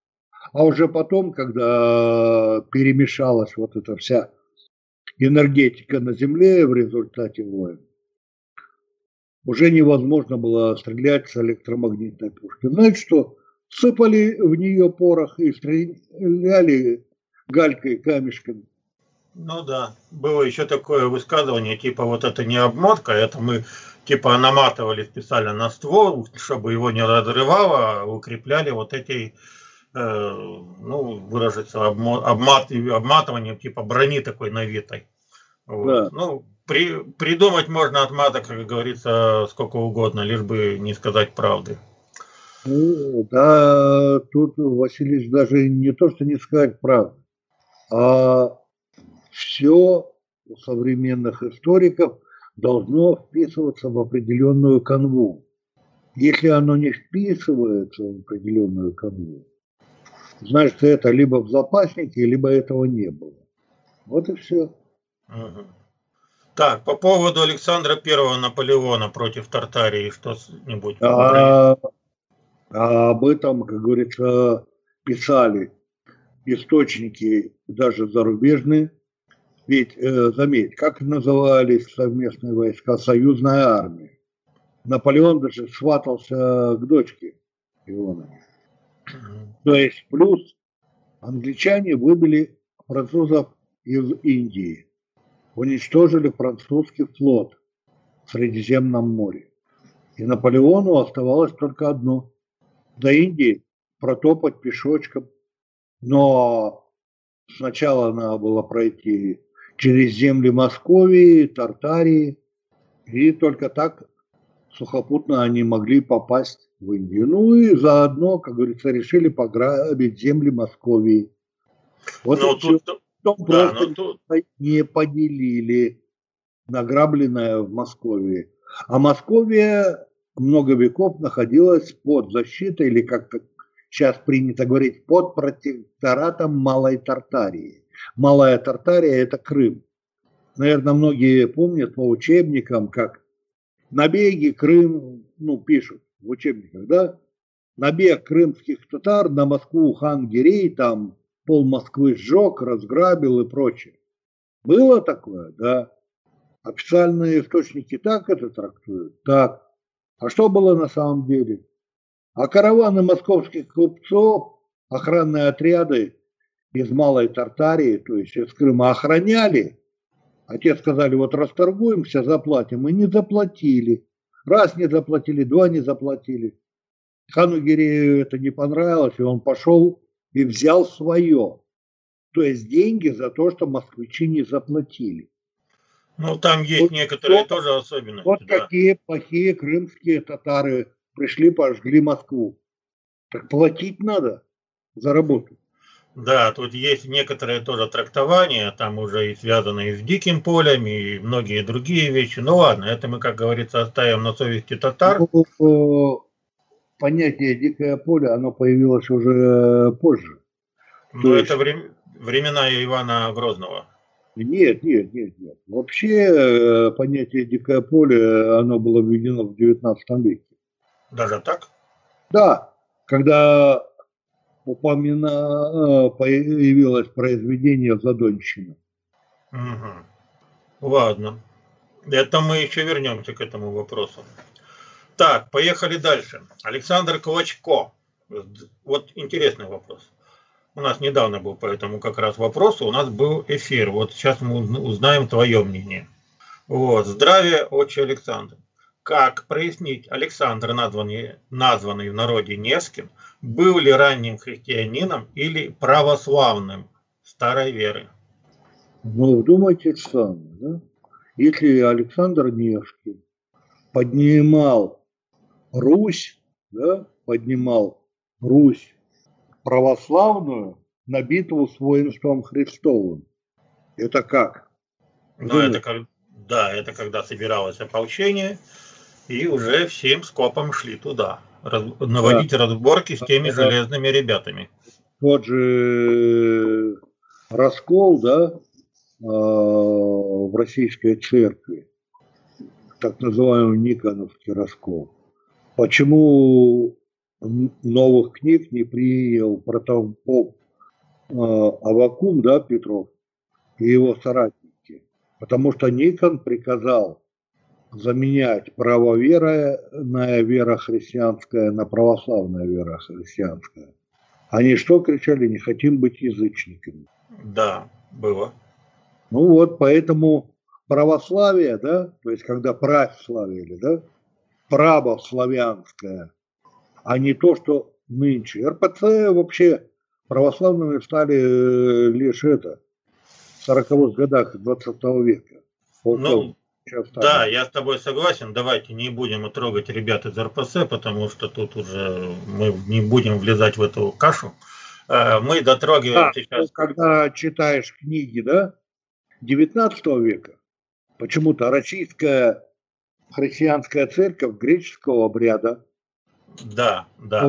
А уже потом, когда перемешалась вот эта вся энергетика на Земле в результате войн, уже невозможно было стрелять с электромагнитной пушки. Знаете что? Сыпали в нее порох и стреляли галькой, камешками. Ну да, было еще такое высказывание, типа вот это не обмотка, это мы типа наматывали специально на ствол, чтобы его не разрывало, а укрепляли вот эти, ну, выразиться, обматыванием типа брони такой навитой. Вот. Да. Ну, придумать можно отматок, как говорится, сколько угодно, лишь бы не сказать правды. Ну, да, тут, Василий, даже не то, что не сказать правду, а все у современных историков должно вписываться в определенную канву. Если оно не вписывается в определенную канву, значит, это либо в запаснике, либо этого не было. Вот и все. Угу. Так, по поводу Александра I Наполеона против Тартарии, что-нибудь? Об этом, как говорится, писали источники даже зарубежные. Ведь, заметь, как назывались совместные войска? Союзная армия. Наполеон даже сватался к дочке Иона. То есть плюс англичане выбили французов из Индии. Уничтожили французский флот в Средиземном море. И Наполеону оставалось только одно – до Индии протопать пешочком. Но сначала надо было пройти через земли Московии, Тартарии, и только так сухопутно они могли попасть в Индию. Ну и заодно, как говорится, решили пограбить земли Московии. Вот но и все. да, Просто не поделили награбленное в Московии. А Московия много веков находилась под защитой, или как сейчас принято говорить, под протекторатом Малой Тартарии. Малая Тартария – это Крым. Наверное, многие помнят по учебникам, как набеги Крым, ну, пишут в учебниках, да? Набег крымских татар на Москву хан Гирей, там пол Москвы сжег, разграбил и прочее. Было такое, да. Официальные источники так это трактуют? Так. А что было на самом деле? А караваны московских купцов, охранные отряды из Малой Тартарии, то есть из Крыма, охраняли. А те сказали, вот расторгуемся, заплатим. И не заплатили. Раз не заплатили, два не заплатили. Хану Гирею это не понравилось, и он пошел и взял свое. То есть деньги за то, что москвичи не заплатили. Ну, там есть вот некоторые тоже особенности. Вот да. Какие плохие крымские татары пришли, пожгли Москву. Так платить надо за работу. Да, тут есть некоторые тоже трактования, там уже и связанные с диким полем, и многие другие вещи. Ну ладно, это мы, как говорится, оставим на совести татар. Ну, понятие «дикое поле», оно появилось уже позже. Но это времена Ивана Грозного. Нет. Вообще понятие «дикое поле», оно было введено в 19 веке. Даже так? Да, когда появилось произведение «Задонщина». Угу. Ладно. Это мы еще вернемся к этому вопросу. Так, поехали дальше. Александр Клочко. Вот интересный вопрос. У нас недавно был по этому как раз вопросу, у нас был эфир. Вот сейчас мы узнаем твое мнение. Вот. Здравия, отче Александр. Как прояснить, Александр, названный в народе Невским, был ли ранним христианином или православным старой веры? Ну, вдумайтесь сами, да? Если Александр Невский поднимал Русь, да, православную на битву с воинством Христовым. Это как? Ну, это когда собиралось ополчение, и уже всем скопом шли туда, наводить разборки с теми железными ребятами. Тот же раскол, да, в российской церкви, так называемый Никоновский раскол. Почему новых книг не принял протопоп Аввакум, да, Петров, и его соратники, потому что Никон приказал заменять правоверная вера христианская на православная вера христианская. Они что кричали? Не хотим быть язычниками. Да, было. Ну вот, поэтому православие, да, то есть когда правь славили, да, православянское, а не то, что нынче. РПЦ вообще православными стали лишь это, в 40-х годах 20 века. Ну, да, я с тобой согласен. Давайте не будем трогать ребят из РПЦ, потому что тут уже мы не будем влезать в эту кашу. Мы дотрагиваем сейчас. Когда читаешь книги, да, 19 века, почему-то российская христианская церковь греческого обряда, да,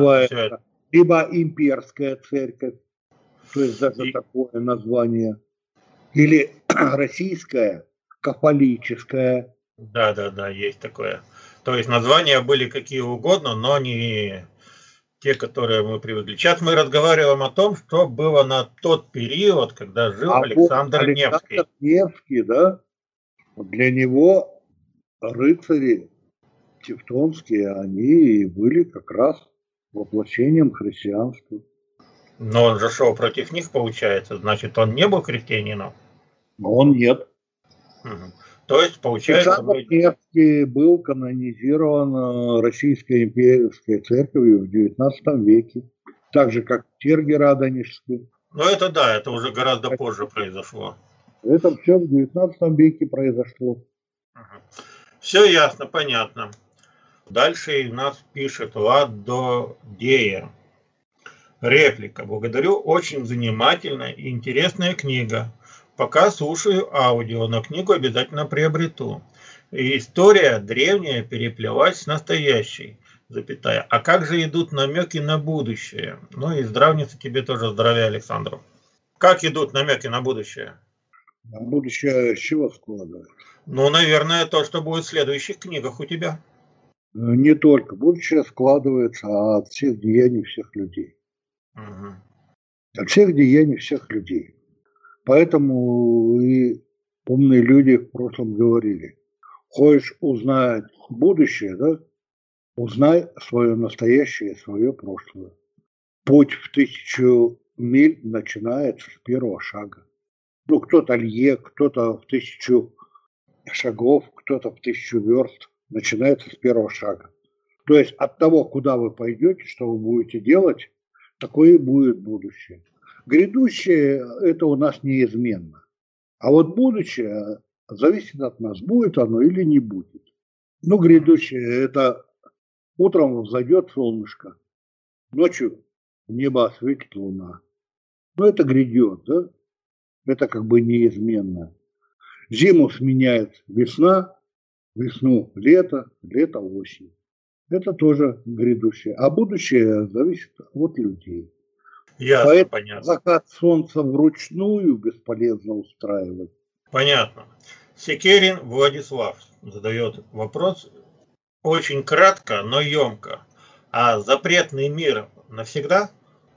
либо имперская церковь, то есть даже такое название, или российская кафолическая. Да, есть такое. То есть названия были какие угодно, но не те, которые мы привыкли. Сейчас мы разговариваем о том, что было на тот период, когда жил Александр Невский. Александр Невский, да, для него рыцари тевтонские, они были как раз воплощением христианства. Но он же шел против них, получается, значит, он не был христианином? Он нет. Угу. То есть, получается... Александр Невский был канонизирован Российской имперской церковью в 19 веке, так же, как Сергий Радонежский. Ну, это да, это уже гораздо позже произошло. Это все в 19 веке произошло. Угу. Все ясно, понятно. Дальше нас пишет Ладодея. Реплика. Благодарю, очень занимательная и интересная книга. Пока слушаю аудио, но книгу обязательно приобрету. И история древняя переплелась с настоящей, запятая. А как же идут намеки на будущее? Ну и здравница тебе тоже здравия, Александру. Как идут намеки на будущее? На будущее с чего складывается? Ну, наверное, то, что будет в следующих книгах у тебя. Не только. Будущее складывается от всех деяний всех людей. Угу. От всех деяний всех людей. Поэтому и умные люди в прошлом говорили: хочешь узнать будущее, да? Узнай свое настоящее, свое прошлое. Путь в 1000 миль начинается с первого шага. Ну, кто-то лье, кто-то в 1000 шагов, кто-то в 1000 верст. Начинается с первого шага. То есть от того, куда вы пойдете, что вы будете делать, такое и будет будущее. Грядущее – это у нас неизменно. А вот будущее зависит от нас, будет оно или не будет. Ну, грядущее – это утром взойдет солнышко, ночью небо осветит луна. Но это грядет, да? Это как бы неизменно. Зиму сменяет весна, весну лето, лето осень. Это тоже грядущее. А будущее зависит от людей. Ясно, поэтому понятно. Закат солнца вручную бесполезно устраивать. Понятно. Секерин Владислав задает вопрос очень кратко, но емко. А запретный мир навсегда?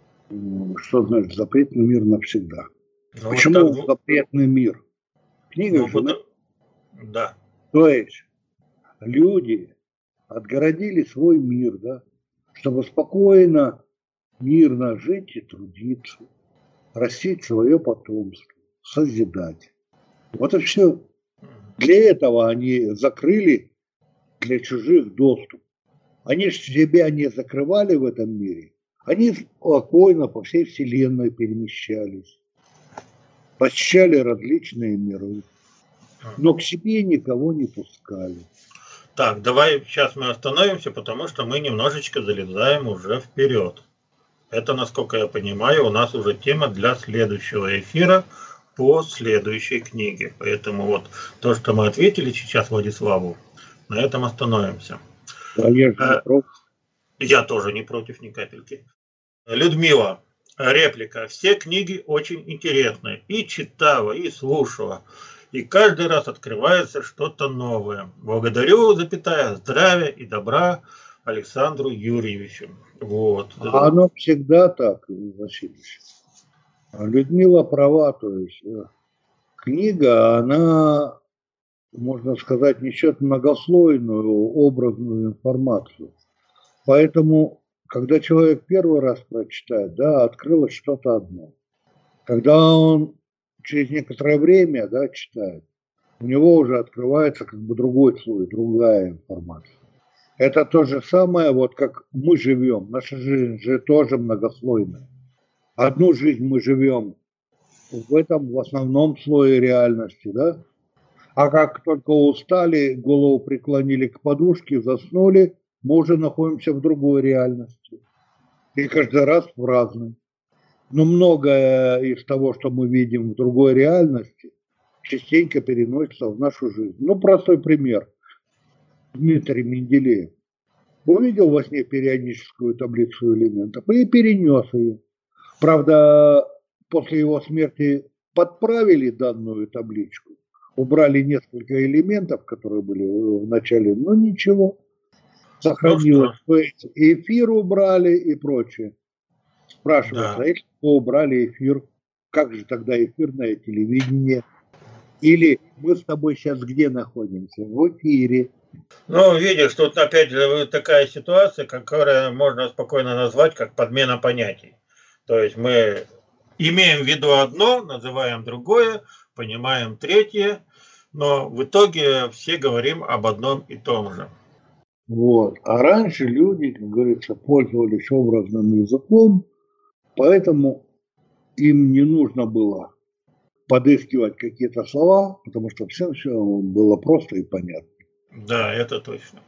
Что значит запретный мир навсегда? Ну, почему вот запретный мир? Книга же. Да. То есть люди отгородили свой мир, да, чтобы спокойно, мирно жить и трудиться, растить свое потомство, созидать. Вот и все. Для этого они закрыли для чужих доступ. Они же себя не закрывали в этом мире. Они спокойно по всей вселенной перемещались, посещали различные миры, но к себе никого не пускали. Так, давай сейчас мы остановимся, потому что мы немножечко залезаем уже вперед. Это, насколько я понимаю, у нас уже тема для следующего эфира по следующей книге. Поэтому вот то, что мы ответили сейчас Владиславу, на этом остановимся. Я тоже не против ни капельки. Людмила, реплика. Все книги очень интересные. И читала, и слушала. И каждый раз открывается что-то новое. Благодарю, запятая, здравия и добра Александру Юрьевичу. Вот. А оно всегда так, Васильевич. Людмила права, то есть книга, она, можно сказать, несет многослойную образную информацию. Поэтому, когда человек первый раз прочитает, да, открылось что-то одно. Когда он через некоторое время, да, читает, у него уже открывается как бы другой слой, другая информация. Это то же самое, вот как мы живем. Наша жизнь же тоже многослойная. Одну жизнь мы живем в этом, в основном слое реальности, да? А как только устали, голову преклонили к подушке, заснули, мы уже находимся в другой реальности. И каждый раз в разной. Но многое из того, что мы видим в другой реальности, частенько переносится в нашу жизнь. Ну, простой пример. Дмитрий Менделеев увидел во сне периодическую таблицу элементов и перенес ее. Правда, после его смерти подправили данную табличку, убрали несколько элементов, которые были в начале, но ничего, сохранилось. То есть эфир убрали и прочее. Спрашивается, да. А если бы убрали эфир, как же тогда эфирное телевидение? Или мы с тобой сейчас где находимся? В эфире. Ну, видишь, тут опять такая ситуация, которую можно спокойно назвать как подмена понятий. То есть мы имеем в виду одно, называем другое, понимаем третье, но в итоге все говорим об одном и том же. Вот. А раньше люди, как говорится, пользовались образным языком, поэтому им не нужно было подыскивать какие-то слова, потому что всем все было просто и понятно. Да, это точно.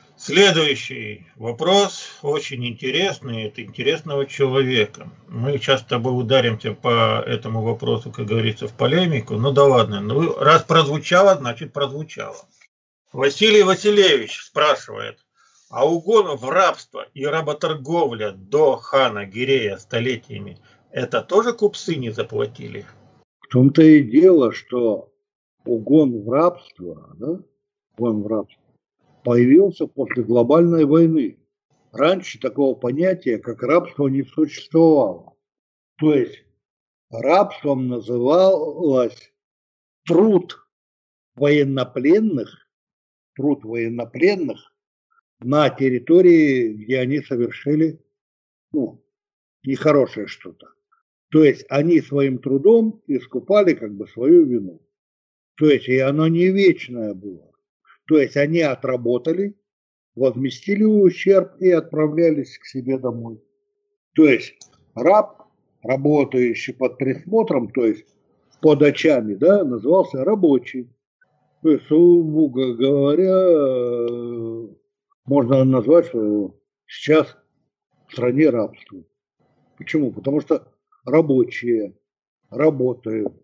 Следующий вопрос очень интересный, от интересного человека. Мы сейчас с тобой ударимся по этому вопросу, как говорится, в полемику. Ну да ладно, ну, раз прозвучало, значит прозвучало. Василий Васильевич спрашивает, а угон в рабство и работорговля до хана Гирея столетиями, это тоже купцы не заплатили? В том-то и дело, что угон в рабство, да, угон в рабство, появился после глобальной войны. Раньше такого понятия, как рабство, не существовало. То есть рабством называлось труд военнопленных на территории, где они совершили нехорошее что-то. То есть они своим трудом искупали как бы свою вину. То есть и оно не вечное было. То есть они отработали, возместили ущерб и отправлялись к себе домой. То есть раб, работающий под присмотром, то есть под очами, да, назывался рабочий. То есть, грубо говоря, можно назвать, что сейчас в стране рабство. Почему? Потому что рабочие работают.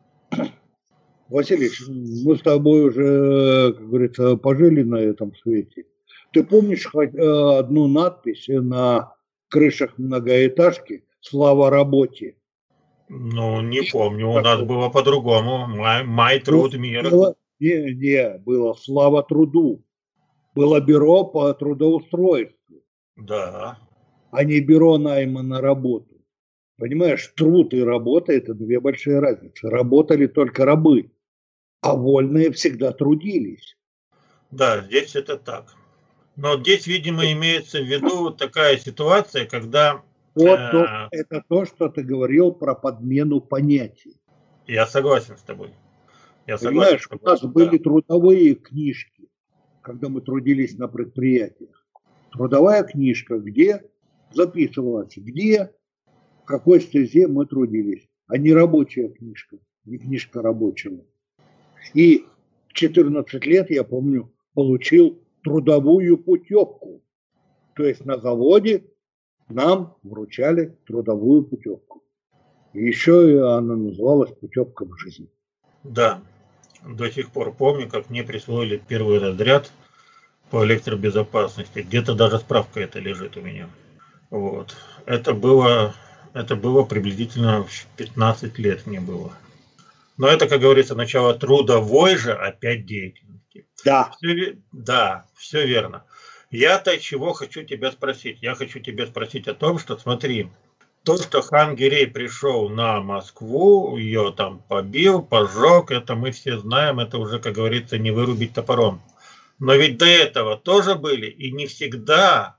Василий, мы с тобой уже, как говорится, пожили на этом свете. Ты помнишь хоть одну надпись на крышах многоэтажки «Слава работе»? Ну, не помню. У нас было по-другому. Май труд мира. Было «Слава труду». Было бюро по трудоустройству. Да. А не бюро найма на работу. Понимаешь, труд и работа – это две большие разницы. Работали только рабы, а вольные всегда трудились. Да, здесь это так. Но здесь, видимо, имеется в виду такая ситуация, когда... Вот это то, что ты говорил про подмену понятий. Я согласен с тобой. Понимаешь, у нас были трудовые книжки, когда мы трудились на предприятиях. Трудовая книжка, где записывалось, где... в какой стезе мы трудились, а не рабочая книжка, не книжка рабочего. И в 14 лет, я помню, получил трудовую путевку. То есть на заводе нам вручали трудовую путевку. И еще она называлась «Путевка в жизнь». Да, до сих пор помню, как мне присвоили первый разряд по электробезопасности. Где-то даже справка эта лежит у меня. Вот. Это было приблизительно 15 лет мне было. Но это, как говорится, начало трудовой же опять деятельности. Да. Да, все верно. Я-то чего хочу тебя спросить? Я хочу тебя спросить о том, что смотри, то, что хан Гирей пришел на Москву, ее там побил, пожег, это мы все знаем, это уже, как говорится, не вырубить топором. Но ведь до этого тоже были, и не всегда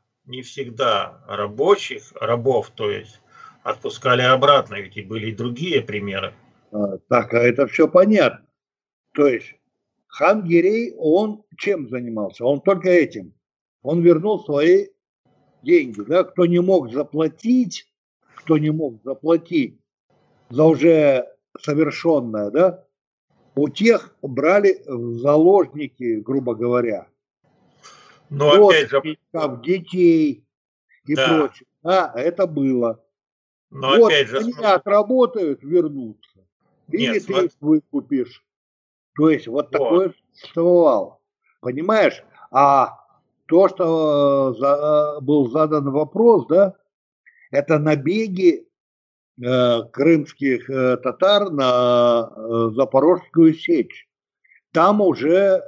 рабов, то есть отпускали обратно, ведь и были и другие примеры. Так, а это все понятно. То есть хан Гирей, он чем занимался? Он только этим. Он вернул свои деньги, да, кто не мог заплатить за уже совершенное, да, у тех брали в заложники, грубо говоря, Но опять же, детей и да. прочее. Да, это было. Но вот опять же, они отработают, вернутся. Или нет, ты их выкупишь. То есть вот такое существовало. Понимаешь? А то, что был задан вопрос, да, это набеги крымских татар на Запорожскую сечь. Там уже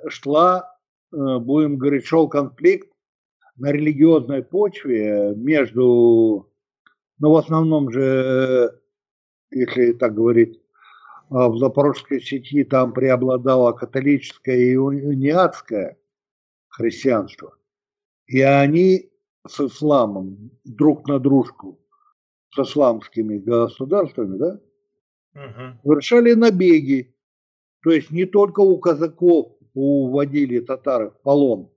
будем говорить, шел конфликт на религиозной почве между, в основном же, если так говорить, в Запорожской сети там преобладало католическое и униатское христианство. И они с исламом друг на дружку, с исламскими государствами, да, совершали набеги. То есть не только у казаков уводили татары в полон,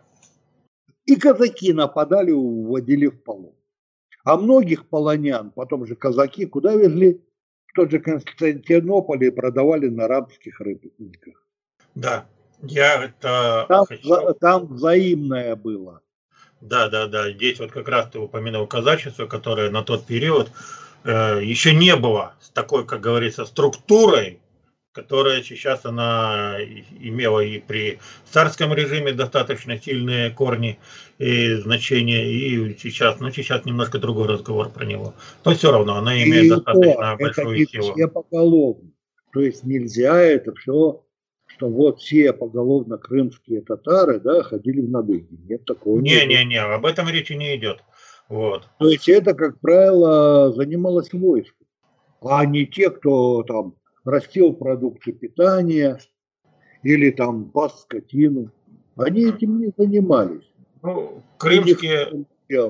и казаки нападали, уводили в полон. А многих полонян потом же казаки куда везли? В тот же Константинополь и продавали на арабских рынках. Да, я это там взаимное было. Да. Здесь вот как раз ты упомянул казачество, которое на тот период еще не было с такой, как говорится, структурой, которая сейчас она имела и при царском режиме достаточно сильные корни и значения, и сейчас, сейчас немножко другой разговор про него. Но все равно она имеет достаточно большую силу. Все поголовно. То есть нельзя это все, что вот все поголовно крымские татары, да, ходили в набеги. Нет такого. Не, об этом речи не идет. Вот. То есть это, как правило, занималось войско, а не те, кто там растил продукты питания или там пас скотину. Они этим не занимались. Крымские...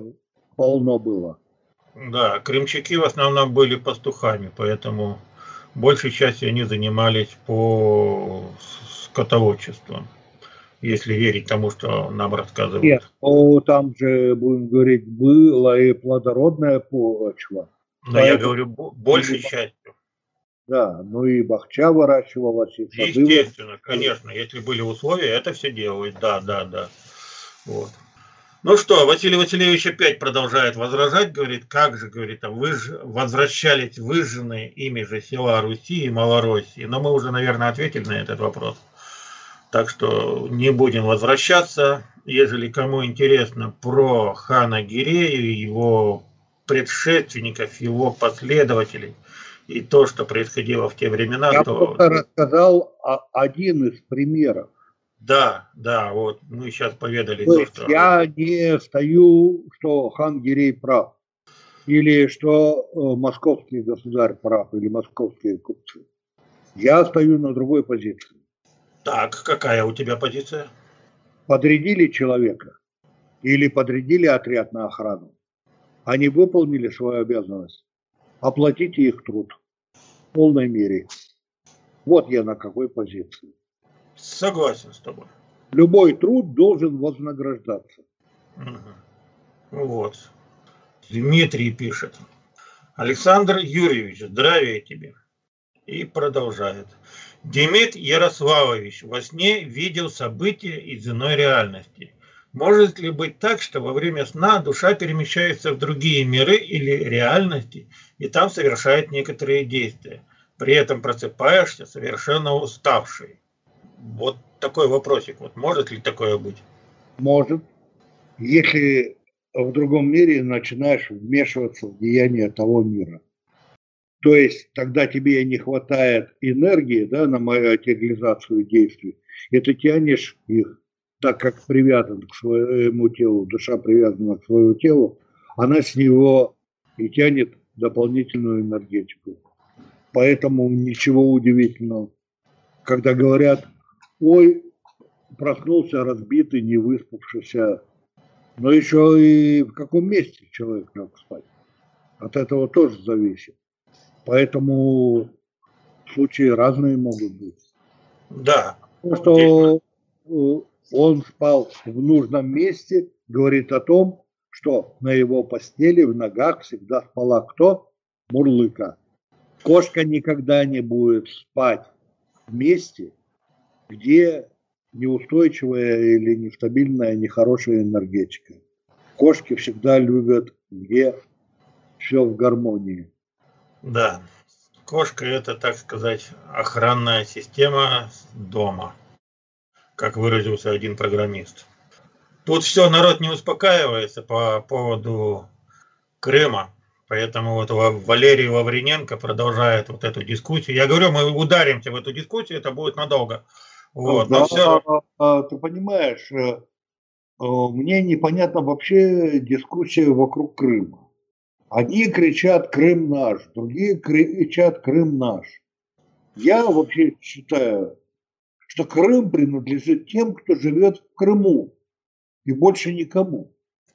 полно было. Да, крымчаки в основном были пастухами, поэтому большей частью они занимались по скотоводчеству, если верить тому, что нам рассказывают. Нет, там же, будем говорить, была и плодородная почва. Но я говорю, большей частью. Да, и бахча выращивалась. И естественно, конечно, если были условия, это все делают, да. Вот. Ну что, Василий Васильевич опять продолжает возражать, говорит, как же, говорит, возвращались выжженные ими же села Руси и Малороссии. Но мы уже, наверное, ответили на этот вопрос. Так что не будем возвращаться. Ежели кому интересно про хана Гирея, его предшественников, его последователей, и то, что происходило в те времена, я просто рассказал один из примеров. Да, вот мы сейчас поведали. То есть я не стою, что хан Гирей прав, или что московский государь прав, или московские купцы. Я стою на другой позиции. Так, какая у тебя позиция? Подрядили человека или подрядили отряд на охрану. Они выполнили свою обязанность. Оплатите их труд в полной мере. Вот я на какой позиции. Согласен с тобой. Любой труд должен вознаграждаться. Вот. Дмитрий пишет. Александр Юрьевич, здравия тебе. И продолжает. Демид Ярославович во сне видел события из иной реальности. Может ли быть так, что во время сна душа перемещается в другие миры или реальности, и там совершает некоторые действия? При этом просыпаешься совершенно уставший. Вот такой вопросик. Вот может ли такое быть? Может. Если в другом мире начинаешь вмешиваться в деяния того мира. То есть тогда тебе не хватает энергии, да, на материализацию действий, и ты тянешь их так как привязан к своему телу, душа привязана к своему телу, она с него и тянет дополнительную энергетику. Поэтому ничего удивительного, когда говорят: ой, проснулся разбитый, не выспавшийся, но еще и в каком месте человек лег спать. От этого тоже зависит. Поэтому случаи разные могут быть. Да. То, что он спал в нужном месте, говорит о том, что на его постели в ногах всегда спала кто? Мурлыка. Кошка никогда не будет спать в месте, где неустойчивая или нестабильная, нехорошая энергетика. Кошки всегда любят, где все в гармонии. Да. Кошка — это, так сказать, охранная система дома, как выразился один программист. Тут все, народ не успокаивается по поводу Крыма, поэтому вот Валерий Лавриненко продолжает вот эту дискуссию. Я говорю, мы ударимся в эту дискуссию, это будет надолго. Вот, да, все... ты понимаешь, мне непонятна вообще дискуссия вокруг Крыма. Одни кричат «Крым наш», другие кричат «Крым наш». Я вообще считаю, что Крым принадлежит тем, кто живет в Крыму, и больше никому.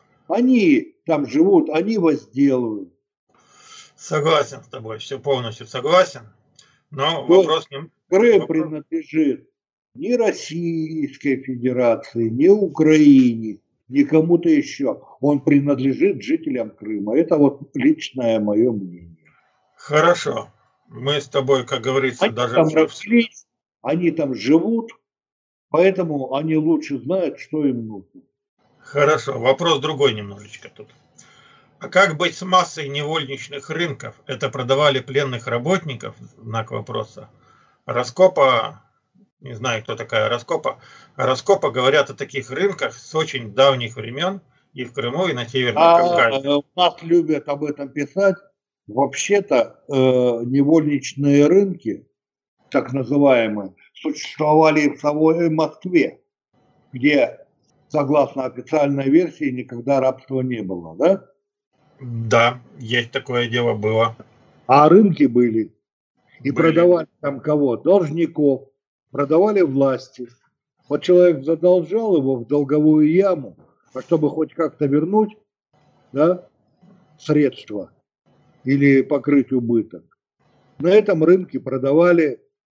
Они там живут, они возделывают. Согласен с тобой, все полностью согласен, но вопрос не... Крым принадлежит ни Российской Федерации, ни Украине, ни кому-то еще. Он принадлежит жителям Крыма. Это вот личное мое мнение. Хорошо. Мы с тобой, как говорится, они даже... там родились, они там живут, поэтому они лучше знают, что им нужно. Хорошо. Вопрос другой немножечко тут. А как быть с массой невольничных рынков? Это продавали пленных работников? Знак вопроса. Раскопа... Не знаю, кто такая Раскопа. Раскопа говорят о таких рынках с очень давних времен и в Крыму, и на Северном Кавказе. У нас любят об этом писать. Вообще-то невольничные рынки, так называемые, существовали в самой Москве, где, согласно официальной версии, никогда рабства не было, да? Да, есть такое дело было. А рынки были. И продавали там кого? Должников. Продавали власти. Вот человек задолжал его в долговую яму, чтобы хоть как-то вернуть, да, средства или покрыть убыток. На этом рынке продавали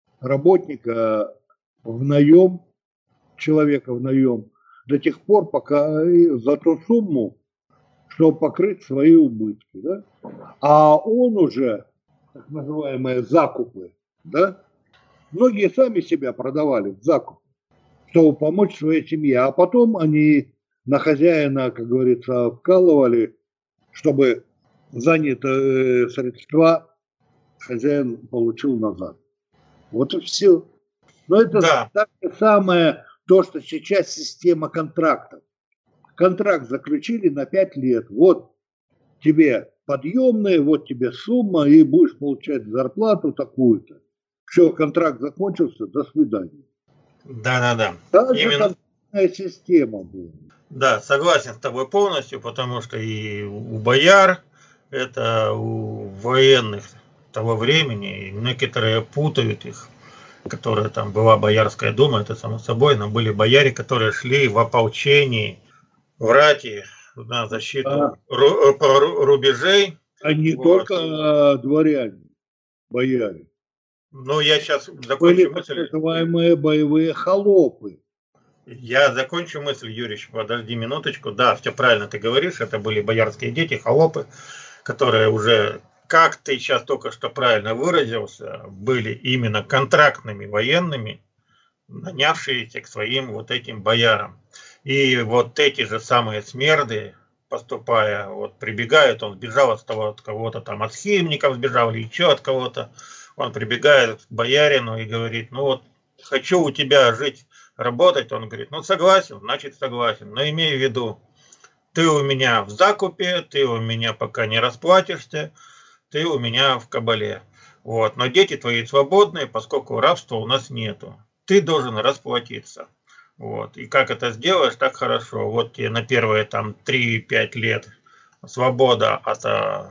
работника в наем, человека в наем, до тех пор, пока за ту сумму, чтобы покрыть свои убытки. Да? А он уже, так называемые закупы, да, многие сами себя продавали в закуп, чтобы помочь своей семье. А потом они на хозяина, как говорится, вкалывали, чтобы занятые средства хозяин получил назад. Вот и все. Но это да. Так же самое, то, что сейчас система контрактов. Контракт заключили на 5 лет. Вот тебе подъемные, вот тебе сумма, и будешь получать зарплату такую-то. Все, контракт закончился, до свидания. Да. Та же контрактная система была. Да, согласен с тобой полностью, потому что и у бояр, это у военных того времени, и некоторые путают их, которые там была Боярская дума, это само собой, но были бояре, которые шли в ополчении, в рати на защиту рубежей. А не вот. Только дворяне, бояре. Ну, я сейчас закончу мысль. мысль. Так называемые боевые холопы. Я закончу мысль, Юрьевич, подожди минуточку. Да, все правильно ты говоришь, это были боярские дети, холопы, которые уже, как ты сейчас только что правильно выразился, были именно контрактными военными, нанявшиеся к своим вот этим боярам. И вот эти же самые смерды, поступая, вот прибегают, он сбежал от кого-то там, от схимников сбежал или еще от кого-то, он прибегает к боярину и говорит, ну вот, хочу у тебя жить, работать. Он говорит, ну согласен, значит согласен, но имей в виду, ты у меня в закупе, ты у меня пока не расплатишься, ты у меня в кабале. Вот. Но дети твои свободные, поскольку рабства у нас нету. Ты должен расплатиться. Вот. И как это сделаешь, так хорошо. Вот тебе на первые там 3-5 лет свобода от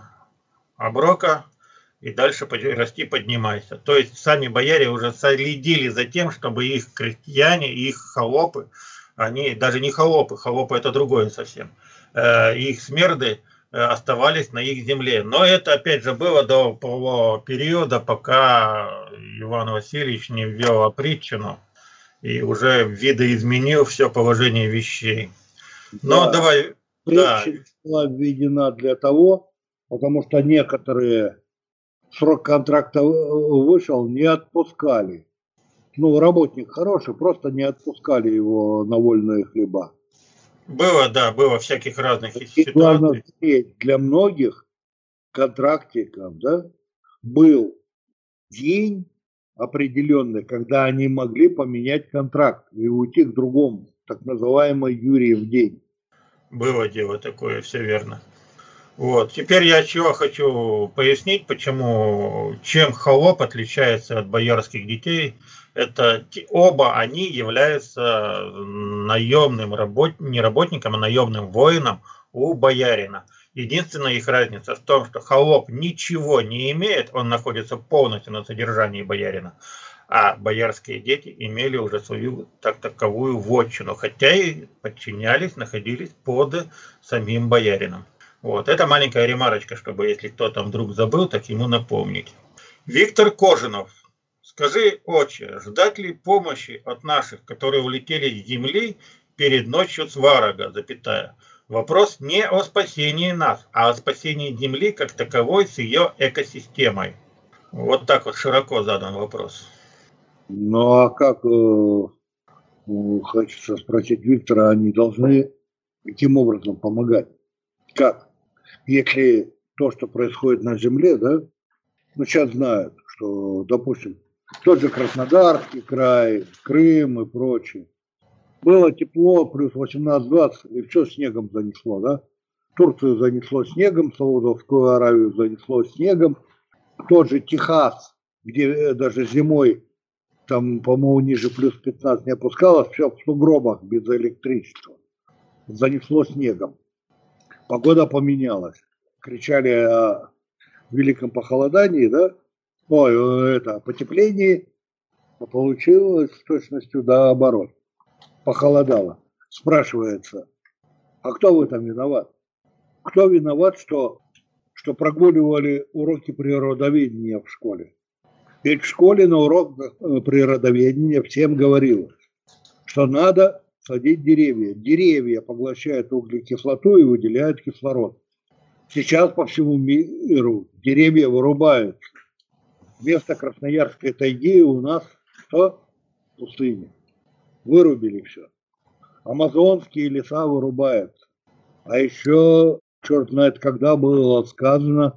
оброка, и дальше расти, поднимайся. То есть сами бояре уже следили за тем, чтобы их крестьяне, их холопы, они даже не холопы, холопы это другое совсем, их смерды оставались на их земле. Но это опять же было до периода, пока Иван Васильевич не ввел опричнину и уже видоизменил все положение вещей. Но Да. давай... Да. Притча была введена для того, потому что некоторые срок контракта вышел, не отпускали. Ну, работник хороший, просто не отпускали его на вольные хлеба. Было, да, было всяких разных И главное, для многих контрактиков, да, был день определенный, когда они могли поменять контракт и уйти к другому, так называемый Юрьев день. Было дело такое, все верно. Вот. Теперь я чего хочу пояснить, почему, чем холоп отличается от боярских детей. Это оба они являются наемным не работником, а наемным воином у боярина. Единственная их разница в том, что холоп ничего не имеет, он находится полностью на содержании боярина, а боярские дети имели уже свою таковую вотчину, хотя и подчинялись, находились под самим боярином. Вот, это маленькая ремарочка, чтобы если кто-то вдруг забыл, так ему напомнить. Виктор Кожинов. Скажи, отче, ждать ли помощи от наших, которые улетели с земли перед ночью сварога, запятая? Вопрос не о спасении нас, а о спасении земли как таковой с ее экосистемой. Вот так вот широко задан вопрос. Ну а как, хочется спросить Виктора, они должны каким образом помогать? Как? Если то, что происходит на земле, да, ну сейчас знают, что, допустим, тот же Краснодарский край, Крым и прочее. Было тепло, плюс 18-20, и все снегом занесло, да? Турцию занесло снегом, Саудовскую Аравию занесло снегом. Тот же Техас, где даже зимой, там, по-моему, ниже плюс 15 не опускалось, все в сугробах без электричества. Занесло снегом. Погода поменялась. Кричали о великом похолодании, да? Ой, это, потеплении. А получилось с точностью наоборот. Похолодало. Спрашивается, а кто в этом виноват? Кто виноват, что прогуливали уроки природоведения в школе? Ведь в школе на уроках природоведения всем говорилось, что надо садить деревья. Деревья поглощают углекислоту и выделяют кислород. Сейчас по всему миру деревья вырубают. Вместо Красноярской тайги у нас что? Пустыня. Вырубили все. Амазонские леса вырубают. А еще, черт знает, когда было сказано,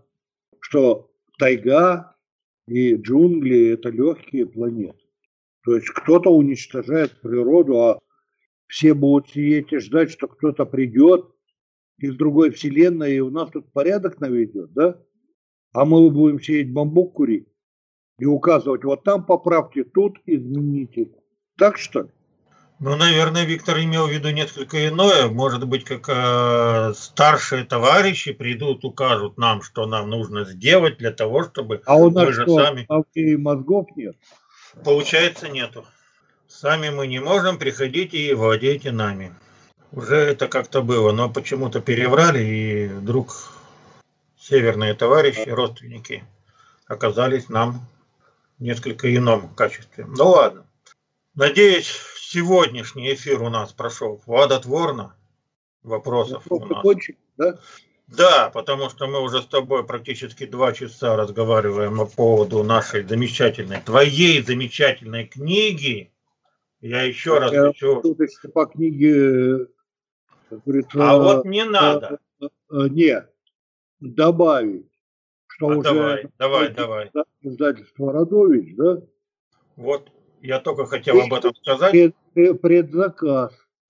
что тайга и джунгли – это легкие планеты. То есть кто-то уничтожает природу, а все будут сидеть и ждать, что кто-то придет из другой вселенной, и у нас тут порядок наведет, да? А мы будем сидеть бамбук курить и указывать, вот там поправьте, тут измените. Так что ли? Ну, наверное, Виктор имел в виду несколько иное. Может быть, как старшие товарищи придут, укажут нам, что нам нужно сделать для того, чтобы а у нас мы же сами... А и мозгов нет? Получается, нету. Сами мы не можем, приходите и владейте нами. Уже это как-то было, но почему-то переврали, и вдруг северные товарищи, родственники, оказались нам в несколько ином качестве. Ну ладно. Надеюсь, сегодняшний эфир у нас прошел плодотворно. Вопросов у нас. Да? Да, потому что мы уже с тобой практически 2 часа разговариваем по поводу нашей замечательной, твоей замечательной книги. Я еще раз хочу... Тут если по книге... А вот не надо. Нет, добавить, что уже... Давай. Издательство Радович, да? Вот, я только хотел об этом сказать. Предзаказ.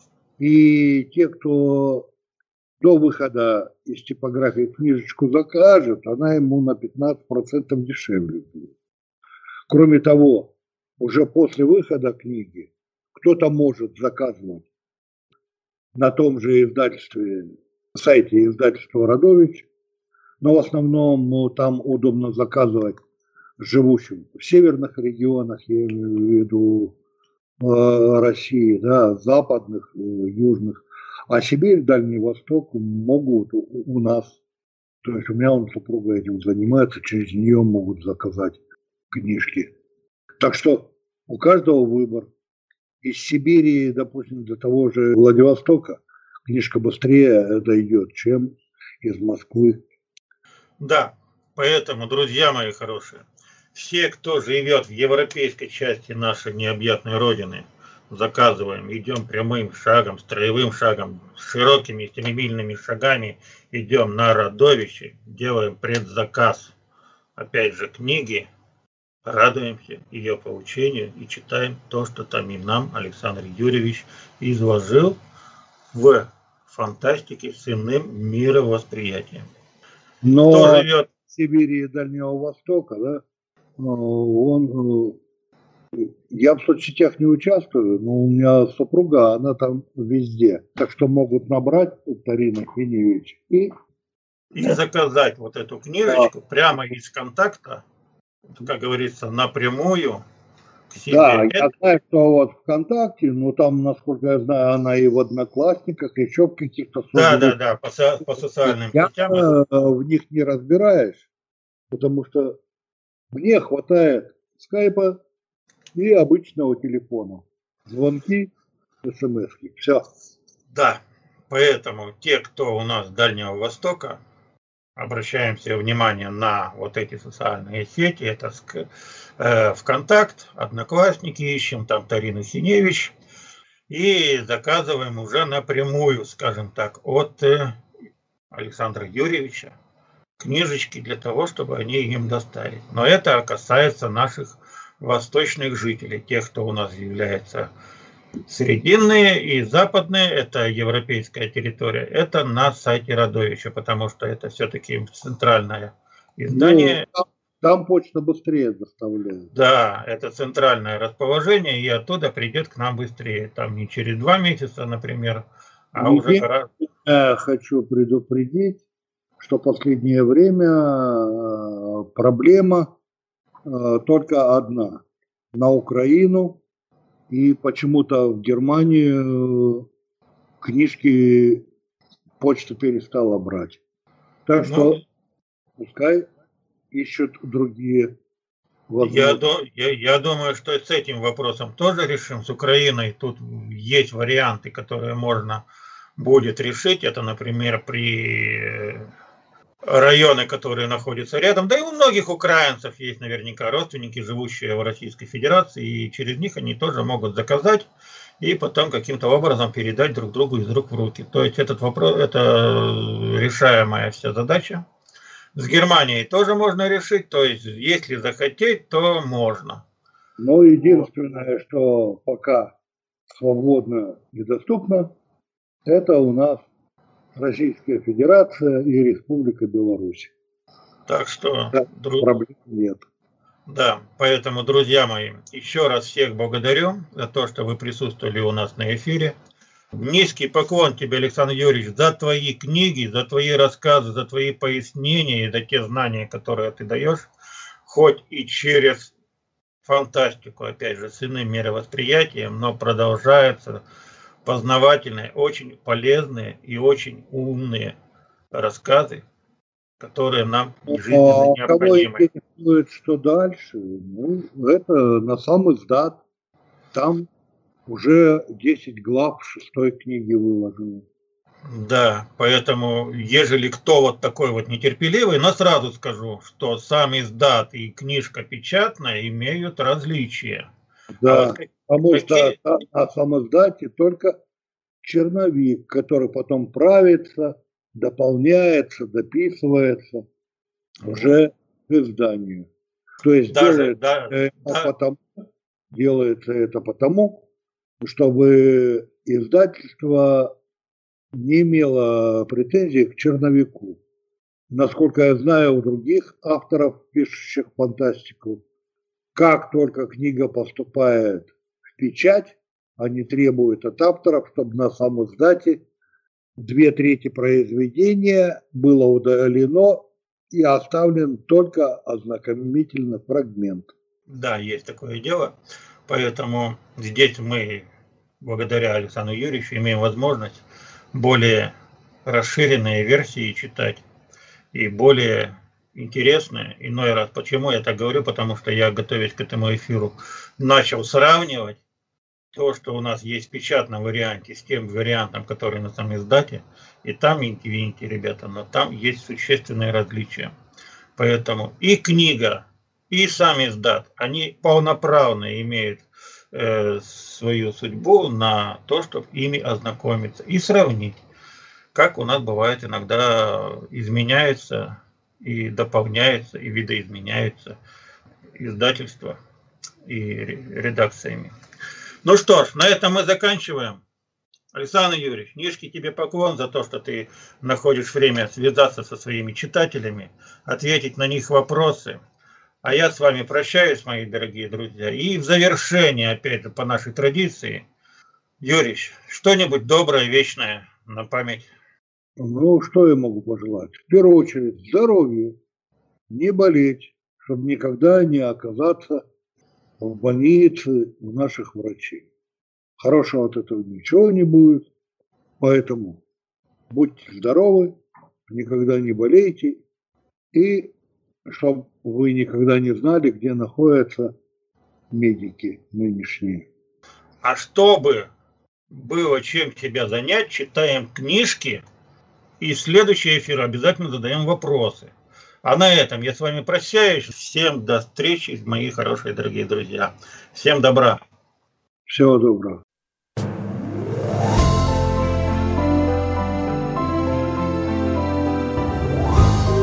И те, кто до выхода из типографии книжечку закажет, она ему на 15% дешевле будет. Кроме того, уже после выхода книги, кто-то может заказывать на том же издательстве, сайте издательства «Радович», но в основном там удобно заказывать живущим в северных регионах, я имею в виду России, да, западных, южных. А Сибирь, Дальний Восток могут у нас, то есть у меня супруга этим занимается, через нее могут заказать книжки. Так что у каждого выбор. Из Сибири, допустим, до того же Владивостока книжка быстрее дойдет, чем из Москвы. Да, поэтому, друзья мои хорошие, все, кто живет в европейской части нашей необъятной родины, заказываем, идем прямым шагом, строевым шагом, широкими семимильными шагами идем на Радовичи, делаем предзаказ, опять же, книги, радуемся ее получению и читаем то, что там и нам Александр Юрьевич изложил в фантастике с иным мировосприятием. Но Кто живет в Сибири и Дальнего Востока, да, я в соцсетях не участвую, но у меня супруга, она там везде. Так что могут набрать Тарина Хиневич и заказать вот эту книжечку прямо из контакта, как говорится, напрямую к себе. Да, я знаю, что вот ВКонтакте, но там, насколько я знаю, она и в Одноклассниках, еще в каких-то соцсетях. Да, по социальным сетям. Я в них не разбираюсь, потому что мне хватает скайпа и обычного телефона. Звонки, смс-ки. Все. Да, поэтому те, кто у нас с Дальнего Востока, обращаемся внимание на вот эти социальные сети. Это ВКонтакт, Одноклассники, ищем там Тарину Синевич и заказываем уже напрямую, скажем так, от Александра Юрьевича книжечки для того, чтобы они им достались. Но это касается наших восточных жителей, тех, кто у нас является срединные и западные, это европейская территория, это на сайте Радовича, потому что это все-таки центральное издание. Ну, там почта быстрее доставляет. Да, это центральное расположение, и оттуда придет к нам быстрее. Там не через 2 месяца, например, а уже гораздо... Я хочу предупредить, что в последнее время проблема только одна. На Украину и почему-то в Германию книжки почта перестала брать. Так что пускай ищут другие возможности. Я думаю, что с этим вопросом тоже решим. С Украиной тут есть варианты, которые можно будет решить. Это, например, при районы, которые находятся рядом. Да и у многих украинцев есть наверняка родственники, живущие в Российской Федерации, и через них они тоже могут заказать и потом каким-то образом передать друг другу из рук в руки. То есть этот вопрос, это решаемая вся задача. С Германией тоже можно решить, то есть если захотеть, то можно. Но единственное, что пока свободно и доступно, это у нас Российская Федерация и Республика Беларусь. Так что проблем нет. Да, поэтому, друзья мои, еще раз всех благодарю за то, что вы присутствовали у нас на эфире. Низкий поклон тебе, Александр Юрьевич, за твои книги, за твои рассказы, за твои пояснения и за те знания, которые ты даешь, хоть и через фантастику, опять же, с иным мировосприятием, но продолжается познавательные, очень полезные и очень умные рассказы, которые нам жизненно необходимы. Кого интересует, что дальше? Ну, это на сам издат. Там уже 10 глав 6-й книги выложены. Да, поэтому, ежели кто вот такой вот нетерпеливый, но сразу скажу, что сам издат и книжка печатная имеют различия. Да, потому что на самом издате только черновик, который потом правится, дополняется, дописывается уже к изданию. То есть делается это потому, чтобы издательство не имело претензий к черновику. Насколько я знаю, у других авторов, пишущих фантастику, как только книга поступает в печать, они требуют от авторов, чтобы на самоиздате 2/3 произведения было удалено и оставлен только ознакомительный фрагмент. Да, есть такое дело. Поэтому здесь мы, благодаря Александру Юрьевичу, имеем возможность более расширенные версии читать и более интересные. Иной раз. Почему я так говорю? Потому что я, готовясь к этому эфиру, начал сравнивать то, что у нас есть в печатном варианте, с тем вариантом, который на самоиздате. И там, видите, ребята, но там есть существенные различия. Поэтому и книга, и сам издат, они полноправно имеют свою судьбу на то, чтобы ими ознакомиться и сравнить, как у нас бывает иногда изменяется и дополняется, и видоизменяются издательства и редакциями. Ну что ж, на этом мы заканчиваем. Александр Юрьевич, низкий тебе поклон за то, что ты находишь время связаться со своими читателями, ответить на них вопросы. А я с вами прощаюсь, мои дорогие друзья. И в завершение, опять же, по нашей традиции, Юрьевич, что-нибудь доброе, вечное на память. Ну, что я могу пожелать? В первую очередь, здоровья, не болеть, чтобы никогда не оказаться в больнице у наших врачей. Хорошего от этого ничего не будет. Поэтому будьте здоровы, никогда не болейте. И чтобы вы никогда не знали, где находятся медики нынешние. А чтобы было чем тебя занять, читаем книжки. И в следующий эфир обязательно задаем вопросы. А на этом я с вами прощаюсь. Всем до встречи, мои хорошие дорогие друзья. Всем добра. Всего доброго.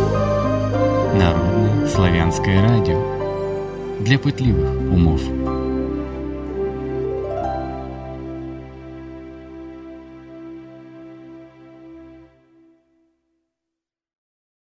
Народное славянское радио для пытливых умов.